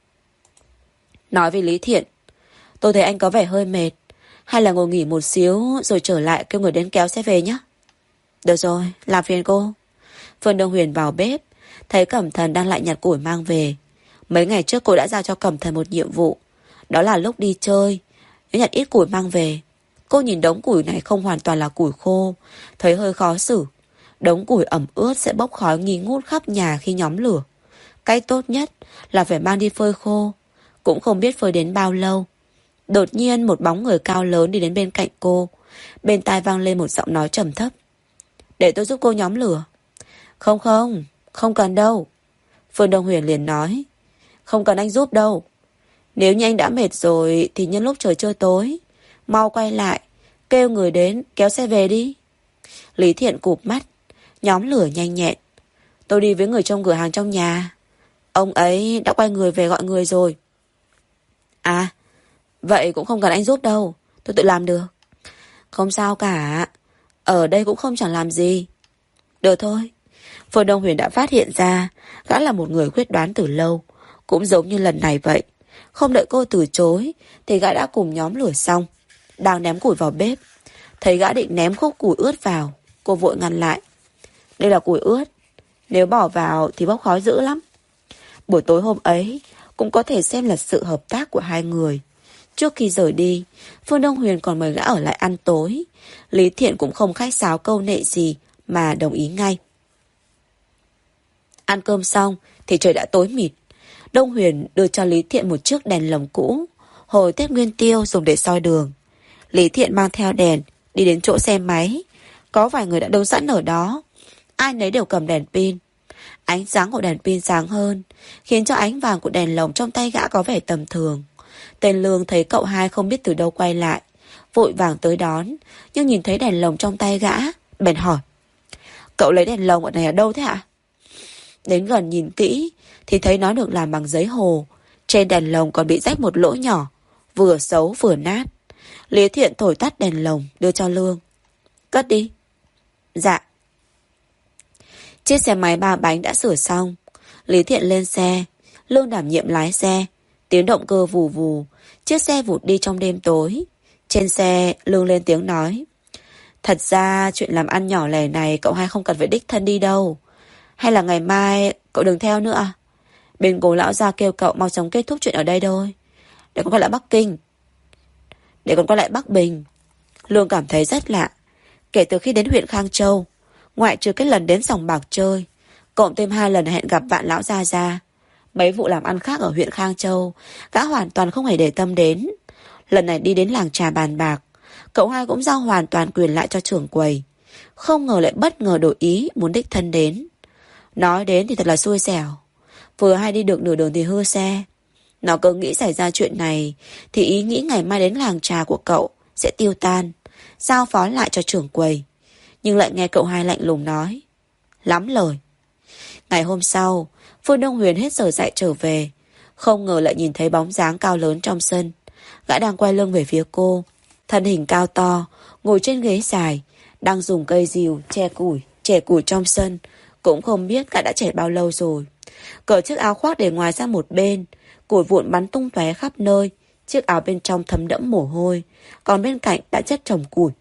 Nói với Lý Thiện. Tôi thấy anh có vẻ hơi mệt. Hay là ngồi nghỉ một xíu rồi trở lại kêu người đến kéo xe về nhé. Được rồi, làm phiền cô. Phương Đông Huyền vào bếp, thấy Cẩm Thần đang lại nhặt củi mang về. Mấy ngày trước cô đã giao cho Cẩm Thần một nhiệm vụ. Đó là lúc đi chơi, nếu nhặt ít củi mang về. Cô nhìn đống củi này không hoàn toàn là củi khô, thấy hơi khó xử. Đống củi ẩm ướt sẽ bốc khói nghi ngút khắp nhà khi nhóm lửa. Cách tốt nhất là phải mang đi phơi khô. Cũng không biết phơi đến bao lâu. Đột nhiên một bóng người cao lớn đi đến bên cạnh cô. Bên tai vang lên một giọng nói trầm thấp. Để tôi giúp cô nhóm lửa. Không không, không cần đâu. Phương Đông Huyền liền nói. Không cần anh giúp đâu. Nếu như anh đã mệt rồi thì nhân lúc trời chưa tối, mau quay lại, kêu người đến kéo xe về đi. Lý Thiện cụp mắt, nhóm lửa nhanh nhẹn. Tôi đi với người trong cửa hàng trong nhà. Ông ấy đã quay người về gọi người rồi. À, vậy cũng không cần anh giúp đâu, tôi tự làm được. Không sao cả, ở đây cũng không chẳng làm gì. Được thôi. Phương Đông Huyền đã phát hiện ra gã là một người quyết đoán từ lâu. Cũng giống như lần này vậy. Không đợi cô từ chối thì gã đã cùng nhóm lửa xong, đang ném củi vào bếp. Thấy gã định ném khúc củi ướt vào, cô vội ngăn lại. Đây là củi ướt, nếu bỏ vào thì bốc khói dữ lắm. Buổi tối hôm ấy cũng có thể xem là sự hợp tác của hai người. Trước khi rời đi, Phương Đông Huyền còn mời gã ở lại ăn tối. Lý Thiện cũng không khách sáo câu nệ gì mà đồng ý ngay. Ăn cơm xong thì trời đã tối mịt. Đông Huyền đưa cho Lý Thiện một chiếc đèn lồng cũ, hồi Tết Nguyên Tiêu dùng để soi đường. Lý Thiện mang theo đèn, đi đến chỗ xe máy. Có vài người đã đứng sẵn ở đó. Ai nấy đều cầm đèn pin. Ánh sáng của đèn pin sáng hơn, khiến cho ánh vàng của đèn lồng trong tay gã có vẻ tầm thường. Tên Lương thấy cậu hai không biết từ đâu quay lại, vội vàng tới đón, nhưng nhìn thấy đèn lồng trong tay gã, bèn hỏi. Cậu lấy đèn lồng ở này ở đâu thế ạ? Đến gần nhìn kỹ thì thấy nó được làm bằng giấy hồ. Trên đèn lồng còn bị rách một lỗ nhỏ, vừa xấu vừa nát. Lý Thiện thổi tắt đèn lồng, đưa cho Lương. Cất đi. Dạ. Chiếc xe máy ba bánh đã sửa xong. Lý Thiện lên xe, Lương đảm nhiệm lái xe. Tiếng động cơ vù vù, chiếc xe vụt đi trong đêm tối. Trên xe, Lương lên tiếng nói. Thật ra chuyện làm ăn nhỏ lẻ này cậu hai không cần phải đích thân đi đâu. Hay là ngày mai cậu đừng theo nữa à? Bên cố lão gia kêu cậu mau chóng kết thúc chuyện ở đây thôi, để có quay lại Bắc Kinh. để còn quay lại Bắc Bình. Lương cảm thấy rất lạ. Kể từ khi đến huyện Khang Châu, ngoại trừ cái lần đến sòng bạc chơi, cộng thêm hai lần hẹn gặp Vạn lão gia gia, mấy vụ làm ăn khác ở huyện Khang Châu, gã hoàn toàn không hề để tâm đến. Lần này đi đến làng trà bàn bạc, cậu hai cũng giao hoàn toàn quyền lại cho trưởng quầy. Không ngờ lại bất ngờ đổi ý muốn đích thân đến. Nói đến thì thật là xui xẻo. Vừa hay đi được nửa đường thì hư xe. Nó cứ nghĩ xảy ra chuyện này thì ý nghĩ ngày mai đến làng trà của cậu sẽ tiêu tan, giao phó lại cho trưởng quầy. Nhưng lại nghe cậu hai lạnh lùng nói: lắm lời. Ngày hôm sau, Phương Đông Huyền hết giờ dạy trở về, không ngờ lại nhìn thấy bóng dáng cao lớn trong sân. Gã đang quay lưng về phía cô, thân hình cao to, ngồi trên ghế dài, đang dùng cây rìu che củi, chẻ củi trong sân. Cũng không biết gã đã chẻ bao lâu rồi. Cởi chiếc áo khoác để ngoài sang một bên, củi vụn bắn tung tóe khắp nơi. Chiếc áo bên trong thấm đẫm mồ hôi, còn bên cạnh đã chất chồng củi.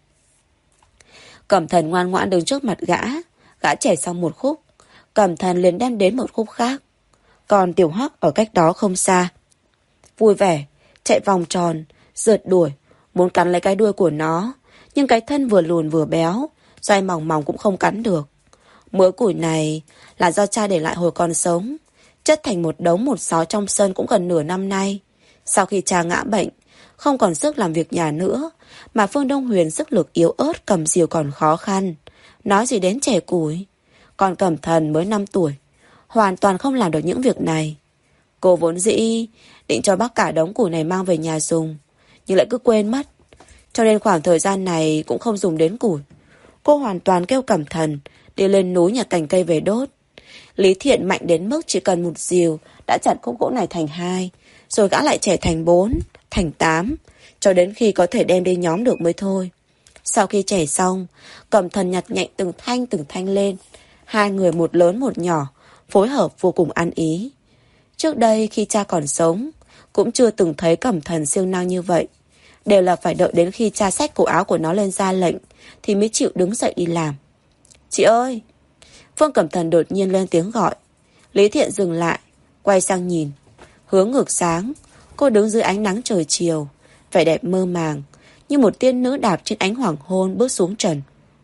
Cẩm Thần ngoan ngoãn đứng trước mặt gã. Gã chẻ xong một khúc, Cẩm Thần liền đem đến một khúc khác. Còn Tiểu Hắc ở cách đó không xa, vui vẻ chạy vòng tròn, rượt đuổi, muốn cắn lấy cái đuôi của nó. Nhưng cái thân vừa lùn vừa béo, dai mỏng mỏng cũng không cắn được. Mớ củi này là do cha để lại hồi còn sống, chất thành một đống một xó trong sân cũng gần nửa năm nay. Sau khi cha ngã bệnh, không còn sức làm việc nhà nữa, mà Phương Đông Huyền sức lực yếu ớt, cầm rìu còn khó khăn, nói gì đến chẻ củi. Còn Cẩm Thần mới năm tuổi, hoàn toàn không làm được những việc này. Cô vốn dĩ định cho bác cả đống củi này mang về nhà dùng, nhưng lại cứ quên mất, cho nên khoảng thời gian này cũng không dùng đến củi. Cô hoàn toàn kêu Cẩm Thần đi lên núi nhặt cành cây về đốt. Lý Thiện mạnh đến mức chỉ cần một rìu đã chặt khúc gỗ này thành hai, rồi gã lại chẻ thành bốn, thành tám, cho đến khi có thể đem đi nhóm được mới thôi. Sau khi chẻ xong, Cẩm Thần nhặt nhạnh từng thanh từng thanh lên. Hai người một lớn một nhỏ, phối hợp vô cùng ăn ý. Trước đây khi cha còn sống, cũng chưa từng thấy Cẩm Thần siêng năng như vậy. Đều là phải đợi đến khi cha xách cổ áo của nó lên ra lệnh thì mới chịu đứng dậy đi làm. Chị ơi! Phương Cẩm Thần đột nhiên lên tiếng gọi. Lý Thiện dừng lại, quay sang nhìn. Hướng ngược sáng, cô đứng dưới ánh nắng trời chiều, vẻ đẹp mơ màng, như một tiên nữ đạp trên ánh hoàng hôn bước xuống trần.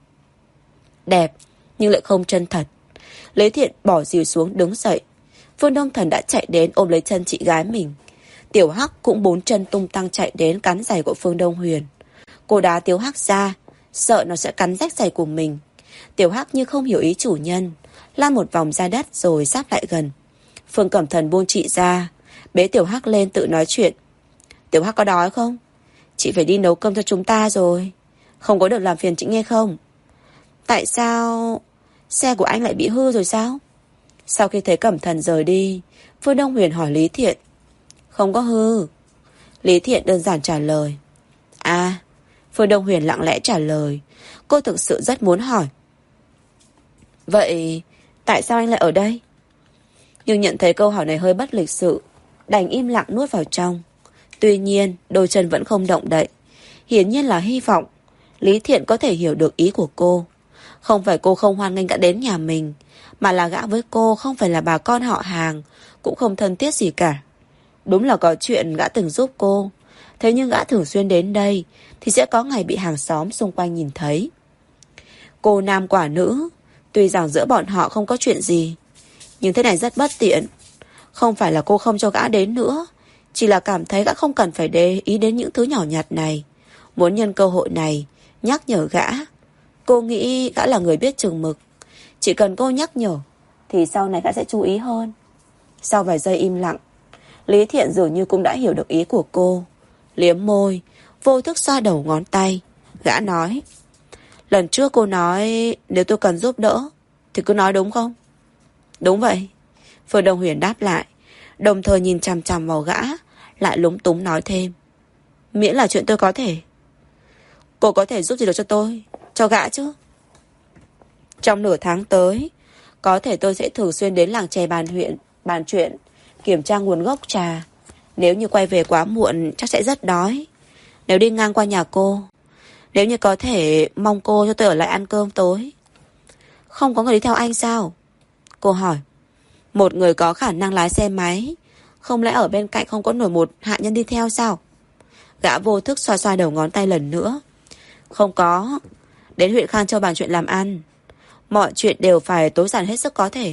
Đẹp, nhưng lại không chân thật. Lý Thiện bỏ rìu xuống đứng dậy. Phương Đông Thần đã chạy đến ôm lấy chân chị gái mình. Tiểu Hắc cũng bốn chân tung tăng chạy đến cắn giày của Phương Đông Huyền. Cô đá Tiểu Hắc ra, sợ nó sẽ cắn rách giày của mình. Tiểu Hắc như không hiểu ý chủ nhân, lăn một vòng ra đất rồi sáp lại gần. Phương Cẩm Thần buông chị ra, bế Tiểu Hắc lên tự nói chuyện. Tiểu Hắc có đói không? Chị phải đi nấu cơm cho chúng ta rồi. Không có được làm phiền chị nghe không? Tại sao xe của anh lại bị hư rồi sao? Sau khi thấy Cẩm Thần rời đi, Phương Đông Huyền hỏi Lý Thiện. Không có hư. Lý Thiện đơn giản trả lời. À, Phương Đông Huyền lặng lẽ trả lời. Cô thực sự rất muốn hỏi. Vậy tại sao anh lại ở đây? Nhưng nhận thấy câu hỏi này hơi bất lịch sự, đành im lặng nuốt vào trong. Tuy nhiên đôi chân vẫn không động đậy, hiển nhiên là hy vọng Lý Thiện có thể hiểu được ý của cô. Không phải cô không hoan nghênh gã đến nhà mình, mà là gã với cô không phải là bà con họ hàng, cũng không thân thiết gì cả. Đúng là có chuyện gã từng giúp cô, thế nhưng gã thường xuyên đến đây thì sẽ có ngày bị hàng xóm xung quanh nhìn thấy. Cô nam quả nữ, tuy rằng giữa bọn họ không có chuyện gì, nhưng thế này rất bất tiện. Không phải là cô không cho gã đến nữa, chỉ là cảm thấy gã không cần phải để ý đến những thứ nhỏ nhặt này. Muốn nhân cơ hội này nhắc nhở gã. Cô nghĩ gã là người biết chừng mực, chỉ cần cô nhắc nhở thì sau này gã sẽ chú ý hơn. Sau vài giây im lặng, Lý Thiện dường như cũng đã hiểu được ý của cô. Liếm môi, vô thức xoa đầu ngón tay. Gã nói. Lần trước cô nói nếu tôi cần giúp đỡ thì cứ nói đúng không? Đúng vậy. Phương Đông Huyền đáp lại, đồng thời nhìn chằm chằm vào gã, lại lúng túng nói thêm. Miễn là chuyện tôi có thể. Cô có thể giúp gì được cho tôi, cho gã chứ? Trong nửa tháng tới, có thể tôi sẽ thường xuyên đến làng chè bàn huyện bàn chuyện, kiểm tra nguồn gốc trà. Nếu như quay về quá muộn chắc sẽ rất đói. Nếu đi ngang qua nhà cô, nếu như có thể mong cô cho tôi ở lại ăn cơm tối. Không có người đi theo anh sao? Cô hỏi. Một người có khả năng lái xe máy, không lẽ ở bên cạnh không có nổi một hạ nhân đi theo sao? Gã vô thức xoa xoa đầu ngón tay lần nữa. Không có. Đến huyện Khang Châu bàn chuyện làm ăn. Mọi chuyện đều phải tối giản hết sức có thể.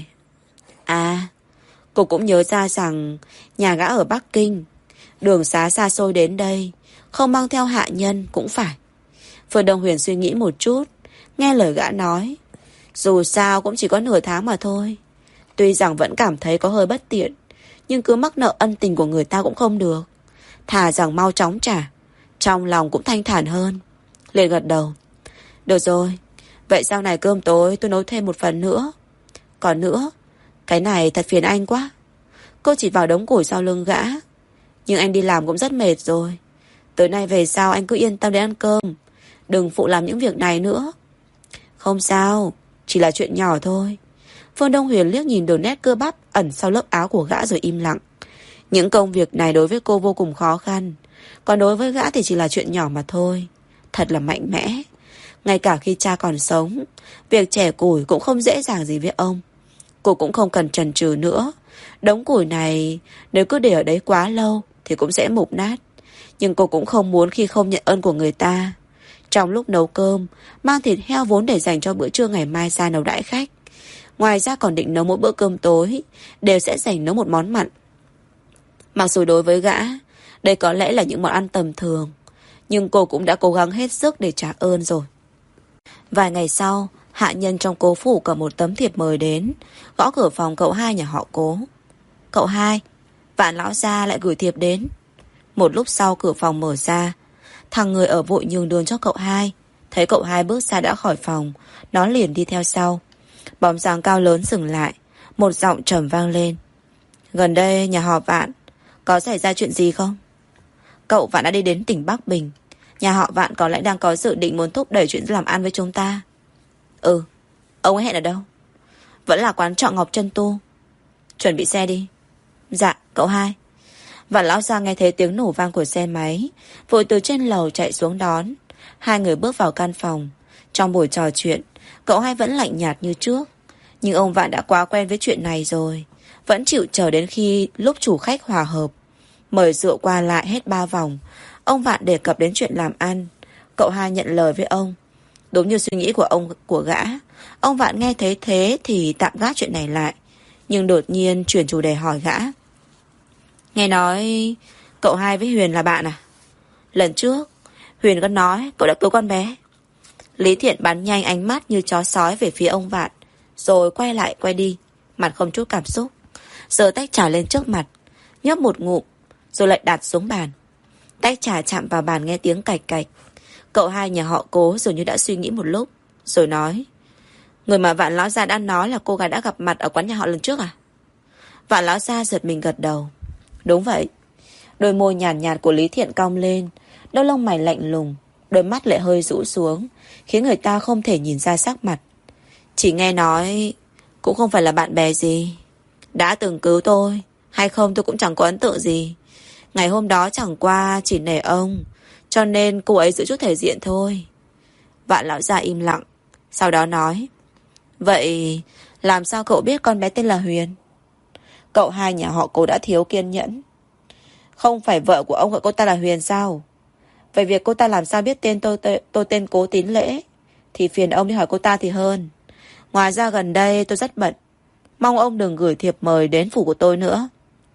À, cô cũng nhớ ra rằng nhà gã ở Bắc Kinh, đường xá xa xôi đến đây, không mang theo hạ nhân cũng phải. Phương Đông Huyền suy nghĩ một chút, nghe lời gã nói. Dù sao cũng chỉ có nửa tháng mà thôi. Tuy rằng vẫn cảm thấy có hơi bất tiện, nhưng cứ mắc nợ ân tình của người ta cũng không được. Thà rằng mau chóng trả, trong lòng cũng thanh thản hơn. Liền gật đầu. Được rồi, vậy sau này cơm tối tôi nấu thêm một phần nữa. Còn nữa, cái này thật phiền anh quá. Cô chỉ vào đống củi sau lưng gã. Nhưng anh đi làm cũng rất mệt rồi. Tới nay về sau anh cứ yên tâm để ăn cơm, đừng phụ làm những việc này nữa. Không sao, chỉ là chuyện nhỏ thôi. Phương Đông Huyền liếc nhìn đường nét cơ bắp ẩn sau lớp áo của gã rồi im lặng. Những công việc này đối với cô vô cùng khó khăn, còn đối với gã thì chỉ là chuyện nhỏ mà thôi. Thật là mạnh mẽ. Ngay cả khi cha còn sống, việc chẻ củi cũng không dễ dàng gì với ông. Cô cũng không cần chần chừ nữa. Đống củi này nếu cứ để ở đấy quá lâu thì cũng sẽ mục nát. Nhưng cô cũng không muốn khi không nhận ơn của người ta. Trong lúc nấu cơm, mang thịt heo vốn để dành cho bữa trưa ngày mai ra nấu đãi khách. Ngoài ra còn định nấu mỗi bữa cơm tối đều sẽ dành nấu một món mặn. Mặc dù đối với gã, đây có lẽ là những món ăn tầm thường, nhưng cô cũng đã cố gắng hết sức để trả ơn rồi. Vài ngày sau, hạ nhân trong Cố phủ cầm một tấm thiệp mời đến, gõ cửa phòng cậu hai nhà họ Cố. Cậu hai, Vạn lão gia lại gửi thiệp đến. Một lúc sau cửa phòng mở ra, thằng người ở vội nhường đường cho cậu hai. Thấy cậu hai bước ra đã khỏi phòng, nó liền đi theo sau. Bóng dáng cao lớn dừng lại, một giọng trầm vang lên. Gần đây nhà họ Vạn có xảy ra chuyện gì không? Cậu Vạn đã đi đến tỉnh Bắc Bình. Nhà họ Vạn có lẽ đang có dự định muốn thúc đẩy chuyện làm ăn với chúng ta. Ừ. Ông ấy hẹn ở đâu? Vẫn là quán trọ Ngọc Trân Tu. Chuẩn bị xe đi. Dạ cậu hai. Vạn lão gia nghe thấy tiếng nổ vang của xe máy, vội từ trên lầu chạy xuống đón. Hai người bước vào căn phòng. Trong buổi trò chuyện, cậu hai vẫn lạnh nhạt như trước. Nhưng ông Vạn đã quá quen với chuyện này rồi, vẫn chịu chờ đến khi lúc chủ khách hòa hợp. Mời rượu qua lại hết ba vòng, ông Vạn đề cập đến chuyện làm ăn. Cậu hai nhận lời với ông. Đúng như suy nghĩ của ông của gã. Ông Vạn nghe thấy thế thì tạm gác chuyện này lại, nhưng đột nhiên chuyển chủ đề hỏi gã. Nghe nói cậu hai với Huyền là bạn à? Lần trước Huyền có nói cậu đã cứu con bé. Lý Thiện bắn nhanh ánh mắt như chó sói về phía ông Vạn, rồi quay lại quay đi, mặt không chút cảm xúc. Giơ tách trà lên trước mặt, nhấp một ngụm, rồi lại đặt xuống bàn. Tách trà chạm vào bàn nghe tiếng cạch cạch. Cậu hai nhà họ Cố dường như đã suy nghĩ một lúc, rồi nói. Người mà Vạn lão gia đã nói là cô gái đã gặp mặt ở quán nhà họ lần trước à? Vạn lão gia giật mình gật đầu. Đúng vậy. Đôi môi nhàn nhạt, nhạt của Lý Thiện cong lên, đôi lông mày lạnh lùng, đôi mắt lại hơi rũ xuống, khiến người ta không thể nhìn ra sắc mặt. Chỉ nghe nói cũng không phải là bạn bè gì. Đã từng cứu tôi hay không tôi cũng chẳng có ấn tượng gì. Ngày hôm đó chẳng qua chỉ nể ông, cho nên cô ấy giữ chút thể diện thôi. Vạn lão gia im lặng, sau đó nói. Vậy làm sao cậu biết con bé tên là Huyền? Cậu hai nhà họ Cố đã thiếu kiên nhẫn. Không phải vợ của ông gọi cô ta là Huyền sao? Về việc cô ta làm sao biết tên tôi, tôi, tôi tên Cố Tín Lễ thì phiền ông đi hỏi cô ta thì hơn. Ngoài ra gần đây tôi rất bận, mong ông đừng gửi thiệp mời đến phủ của tôi nữa.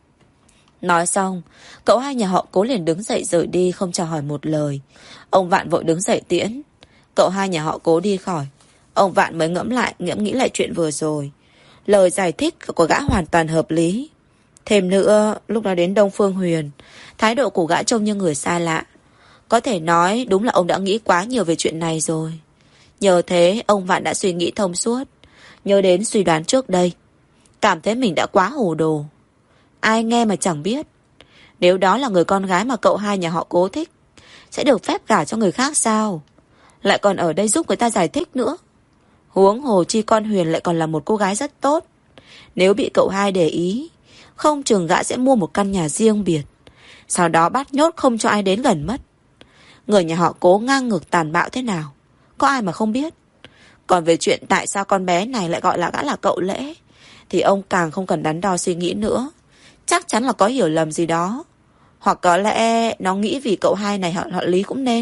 Nói xong, cậu hai nhà họ Cố liền đứng dậy rời đi, không chào hỏi một lời. Ông Vạn vội đứng dậy tiễn. Cậu hai nhà họ Cố đi khỏi, ông Vạn mới ngẫm lại, ngẫm nghĩ lại chuyện vừa rồi. Lời giải thích của gã hoàn toàn hợp lý. Thêm nữa, lúc đó đến Đông Phương Huyền, thái độ của gã trông như người xa lạ. Có thể nói đúng là ông đã nghĩ quá nhiều về chuyện này rồi. Nhờ thế, ông Vạn đã suy nghĩ thông suốt. Nhớ đến suy đoán trước đây, cảm thấy mình đã quá hồ đồ. Ai nghe mà chẳng biết, nếu đó là người con gái mà cậu hai nhà họ Cố thích, sẽ được phép gả cho người khác sao? Lại còn ở đây giúp người ta giải thích nữa. Huống hồ chi con Huyền lại còn là một cô gái rất tốt. Nếu bị cậu hai để ý, không chừng gã sẽ mua một căn nhà riêng biệt, sau đó bắt nhốt không cho ai đến gần mất. Người nhà họ Cố ngang ngược tàn bạo thế nào, có ai mà không biết. Còn về chuyện tại sao con bé này lại gọi là gã là cậu Lễ, thì ông càng không cần đắn đo suy nghĩ nữa. Chắc chắn là có hiểu lầm gì đó. Hoặc có lẽ nó nghĩ vì cậu hai này họ, họ Lý cũng nên.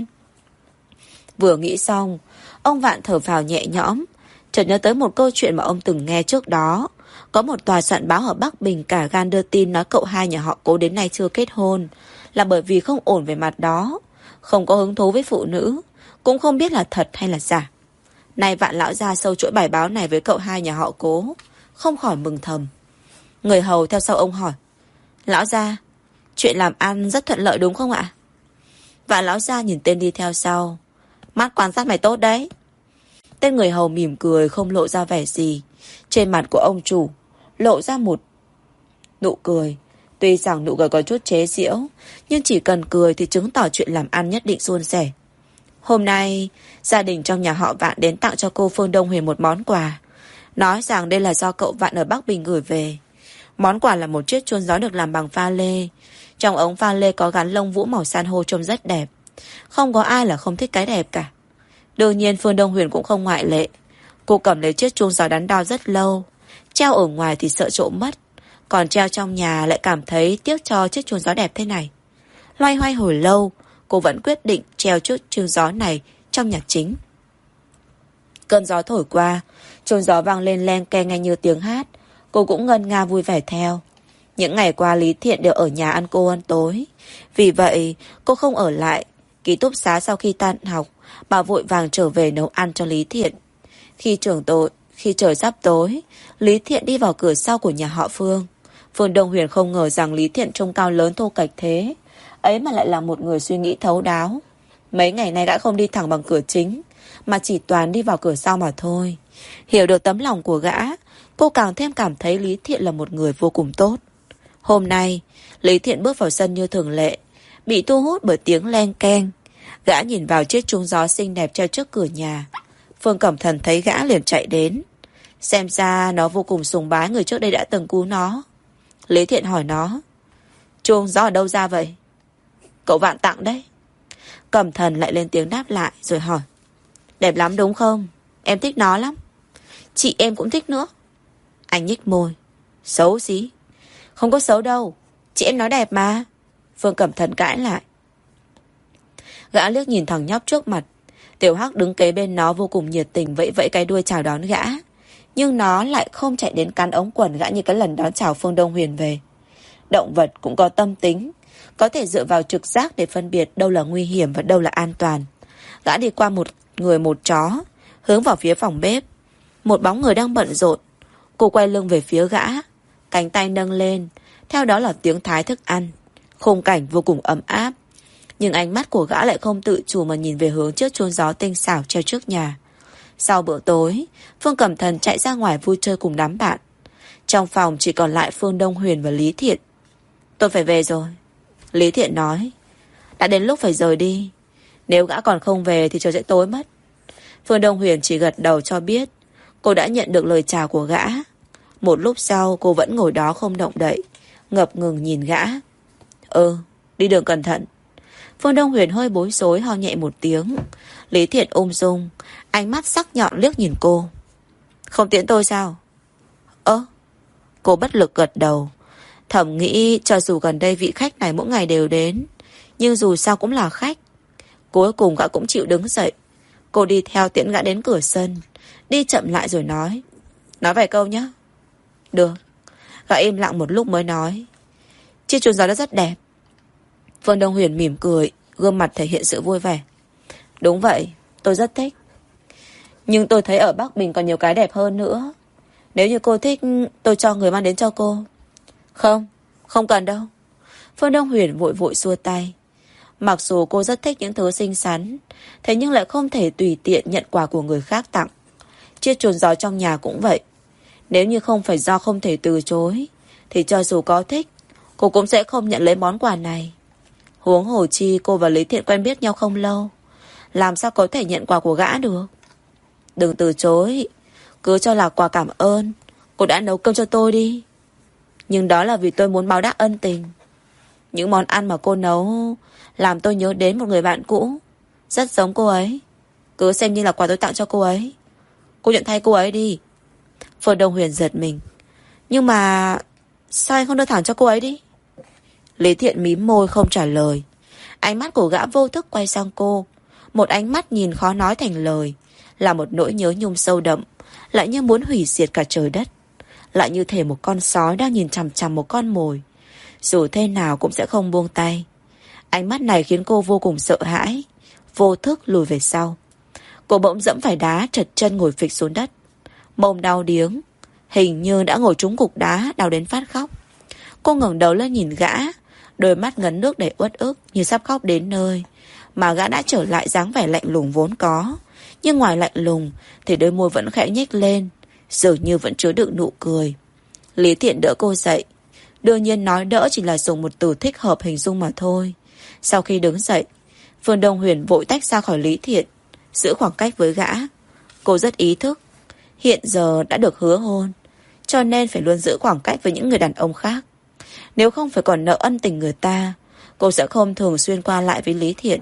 Vừa nghĩ xong, ông Vạn thở phào nhẹ nhõm, chợt nhớ tới một câu chuyện mà ông từng nghe trước đó. Có một tòa soạn báo ở Bắc Bình cả gan đưa tin nói cậu hai nhà họ Cố đến nay chưa kết hôn, là bởi vì không ổn về mặt đó, không có hứng thú với phụ nữ, cũng không biết là thật hay là giả. Nay Vạn lão ra sâu chuỗi bài báo này với cậu hai nhà họ Cố, không khỏi mừng thầm. Người hầu theo sau ông hỏi, lão gia, chuyện làm ăn rất thuận lợi đúng không ạ? Vạn lão gia nhìn tên đi theo sau, mắt quan sát mày tốt đấy. Tên người hầu mỉm cười không lộ ra vẻ gì. Trên mặt của ông chủ lộ ra một nụ cười. Tuy rằng nụ cười có chút chế giễu, nhưng chỉ cần cười thì chứng tỏ chuyện làm ăn nhất định suôn sẻ. Hôm nay gia đình trong nhà họ Vạn đến tặng cho cô Phương Đông Huyền một món quà, nói rằng đây là do cậu Vạn ở Bắc Bình gửi về. Món quà là một chiếc chuông gió được làm bằng pha lê. Trong ống pha lê có gắn lông vũ màu san hô trông rất đẹp. Không có ai là không thích cái đẹp cả. Đương nhiên Phương Đông Huyền cũng không ngoại lệ. Cô cầm lấy chiếc chuông gió đắn đo rất lâu. Treo ở ngoài thì sợ trộm mất, còn treo trong nhà lại cảm thấy tiếc cho chiếc chuông gió đẹp thế này. Loay hoay hồi lâu, cô vẫn quyết định treo chiếc chuông gió này trong nhà chính. Cơn gió thổi qua, chuông gió vang lên len keng nghe như tiếng hát. Cô cũng ngân nga vui vẻ theo. Những ngày qua Lý Thiện đều ở nhà ăn cô ăn tối. Vì vậy cô không ở lại ký túc xá sau khi tan học, bà vội vàng trở về nấu ăn cho Lý Thiện. Khi trường tội, khi trời sắp tối, Lý Thiện đi vào cửa sau của nhà họ Phương. Phương Đông Huyền không ngờ rằng Lý Thiện trông cao lớn thô kệch thế, ấy mà lại là một người suy nghĩ thấu đáo. Mấy ngày nay đã không đi thẳng bằng cửa chính, mà chỉ toàn đi vào cửa sau mà thôi. Hiểu được tấm lòng của gã, cô càng thêm cảm thấy Lý Thiện là một người vô cùng tốt. Hôm nay, Lý Thiện bước vào sân như thường lệ, bị thu hút bởi tiếng len keng. Gã nhìn vào chiếc chuông gió xinh đẹp treo trước cửa nhà. Phương Cẩm Thần thấy gã liền chạy đến. Xem ra nó vô cùng sùng bái người trước đây đã từng cứu nó. Lý Thiện hỏi nó, chuông gió ở đâu ra vậy? Cậu Vạn tặng đấy. Cẩm Thần lại lên tiếng đáp lại rồi hỏi, đẹp lắm đúng không? Em thích nó lắm. Chị em cũng thích nữa. Anh nhích môi, xấu xí. Không có xấu đâu, chị em nói đẹp mà. Phương Cẩm Thần cãi lại. Gã liếc nhìn thằng nhóc trước mặt. Tiểu Hắc đứng kế bên nó vô cùng nhiệt tình vẫy vẫy cái đuôi chào đón gã. Nhưng nó lại không chạy đến cắn ống quần gã như cái lần đón chào Phương Đông Huyền về. Động vật cũng có tâm tính, có thể dựa vào trực giác để phân biệt đâu là nguy hiểm và đâu là an toàn. Gã đi qua một người một chó, hướng vào phía phòng bếp. Một bóng người đang bận rộn. Cô quay lưng về phía gã, cánh tay nâng lên, theo đó là tiếng thái thức ăn. Khung cảnh vô cùng ấm áp. Nhưng ánh mắt của gã lại không tự chủ mà nhìn về hướng chiếc chuông gió tinh xảo treo trước nhà. Sau bữa tối, Phương Cẩm Thần chạy ra ngoài vui chơi cùng đám bạn. Trong phòng chỉ còn lại Phương Đông Huyền và Lý Thiện. Tôi phải về rồi. Lý Thiện nói, đã đến lúc phải rời đi. Nếu gã còn không về thì trời sẽ tối mất. Phương Đông Huyền chỉ gật đầu cho biết cô đã nhận được lời chào của gã. Một lúc sau cô vẫn ngồi đó không động đậy, ngập ngừng nhìn gã. Ừ, đi đường cẩn thận. Phương Đông Huyền hơi bối rối ho nhẹ một tiếng. Lý Thiện ung dung, ánh mắt sắc nhọn liếc nhìn cô. Không tiễn tôi sao? Ơ? Cô bất lực gật đầu. Thầm nghĩ cho dù gần đây vị khách này mỗi ngày đều đến, nhưng dù sao cũng là khách. Cuối cùng gã cũng chịu đứng dậy. Cô đi theo tiễn gã đến cửa sân, đi chậm lại rồi nói, nói vài câu nhé. Được. Gã im lặng một lúc mới nói, chiếc chuông gió đó rất đẹp. Phương Đông Huyền mỉm cười, gương mặt thể hiện sự vui vẻ. Đúng vậy, tôi rất thích. Nhưng tôi thấy ở Bắc Bình còn nhiều cái đẹp hơn nữa. Nếu như cô thích, tôi cho người mang đến cho cô. Không, không cần đâu. Phương Đông Huyền vội vội xua tay. Mặc dù cô rất thích những thứ xinh xắn, thế nhưng lại không thể tùy tiện nhận quà của người khác tặng. Chiếc chuông gió trong nhà cũng vậy. Nếu như không phải do không thể từ chối, thì cho dù có thích, cô cũng sẽ không nhận lấy món quà này. Huống hồ chi cô và Lý Thiện quen biết nhau không lâu, làm sao có thể nhận quà của gã được. Đừng từ chối, cứ cho là quà cảm ơn. Cô đã nấu cơm cho tôi đi. Nhưng đó là vì tôi muốn báo đáp ân tình. Những món ăn mà cô nấu làm tôi nhớ đến một người bạn cũ, rất giống cô ấy. Cứ xem như là quà tôi tặng cho cô ấy. Cô nhận thay cô ấy đi. Phương Đông Huyền giật mình. Nhưng mà sao anh không đưa thẳng cho cô ấy đi? Lý Thiện mím môi không trả lời. Ánh mắt của gã vô thức quay sang cô. Một ánh mắt nhìn khó nói thành lời. Là một nỗi nhớ nhung sâu đậm. Lại như muốn hủy diệt cả trời đất. Lại như thể một con sói đang nhìn chằm chằm một con mồi. Dù thế nào cũng sẽ không buông tay. Ánh mắt này khiến cô vô cùng sợ hãi. Vô thức lùi về sau. Cô bỗng dẫm phải đá, trật chân ngồi phịch xuống đất. Mông đau điếng. Hình như đã ngồi trúng cục đá, đau đến phát khóc. Cô ngẩng đầu lên nhìn gã. Đôi mắt ngấn nước đầy uất ức, như sắp khóc đến nơi. Mà gã đã trở lại dáng vẻ lạnh lùng vốn có. Nhưng ngoài lạnh lùng thì đôi môi vẫn khẽ nhếch lên, dường như vẫn chứa đựng nụ cười. Lý Thiện đỡ cô dậy. Đương nhiên nói đỡ chỉ là dùng một từ thích hợp hình dung mà thôi. Sau khi đứng dậy, Phương Đông Huyền vội tách ra khỏi Lý Thiện, giữ khoảng cách với gã. Cô rất ý thức. Hiện giờ đã được hứa hôn, cho nên phải luôn giữ khoảng cách với những người đàn ông khác. Nếu không phải còn nợ ân tình người ta, cô sẽ không thường xuyên qua lại với Lý Thiện.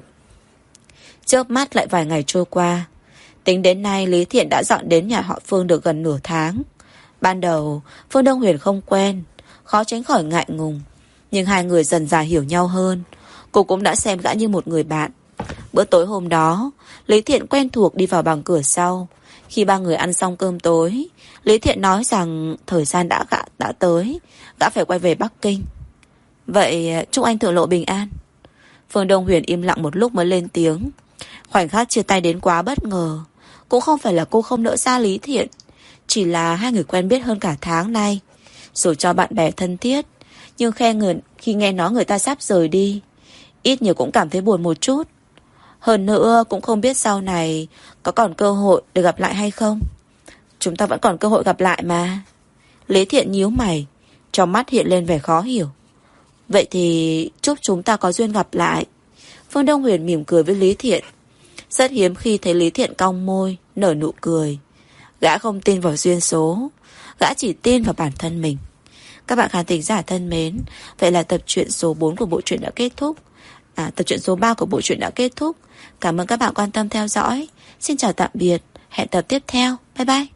Chớp mắt lại vài ngày trôi qua. Tính đến nay Lý Thiện đã dọn đến nhà họ Phương được gần nửa tháng. Ban đầu Phương Đông Huyền không quen, khó tránh khỏi ngại ngùng. Nhưng hai người dần dà hiểu nhau hơn. Cô cũng đã xem gã như một người bạn. Bữa tối hôm đó, Lý Thiện quen thuộc đi vào bằng cửa sau. Khi ba người ăn xong cơm tối, Lý Thiện nói rằng thời gian đã gã đã tới, gã phải quay về Bắc Kinh. Vậy chúc anh thượng lộ bình an. Phương Đông Huyền im lặng một lúc mới lên tiếng. Khoảnh khắc chia tay đến quá bất ngờ. Cũng không phải là cô không nỡ xa Lý Thiện, chỉ là hai người quen biết hơn cả tháng nay. Dù cho bạn bè thân thiết, nhưng khe người, khi nghe nói người ta sắp rời đi, ít nhiều cũng cảm thấy buồn một chút. Hơn nữa cũng không biết sau này có còn cơ hội được gặp lại hay không. Chúng ta vẫn còn cơ hội gặp lại mà. Lý Thiện nhíu mày, trong mắt hiện lên vẻ khó hiểu. Vậy thì chúc chúng ta có duyên gặp lại. Phương Đông Huyền mỉm cười với Lý Thiện. Rất hiếm khi thấy Lý Thiện cong môi, nở nụ cười. Gã không tin vào duyên số, gã chỉ tin vào bản thân mình. Các bạn khán thính giả thân mến, vậy là tập truyện số bốn của bộ truyện đã kết thúc. À, tập truyện số ba của bộ truyện đã kết thúc. Cảm ơn các bạn quan tâm theo dõi. Xin chào tạm biệt, hẹn tập tiếp theo. Bye bye.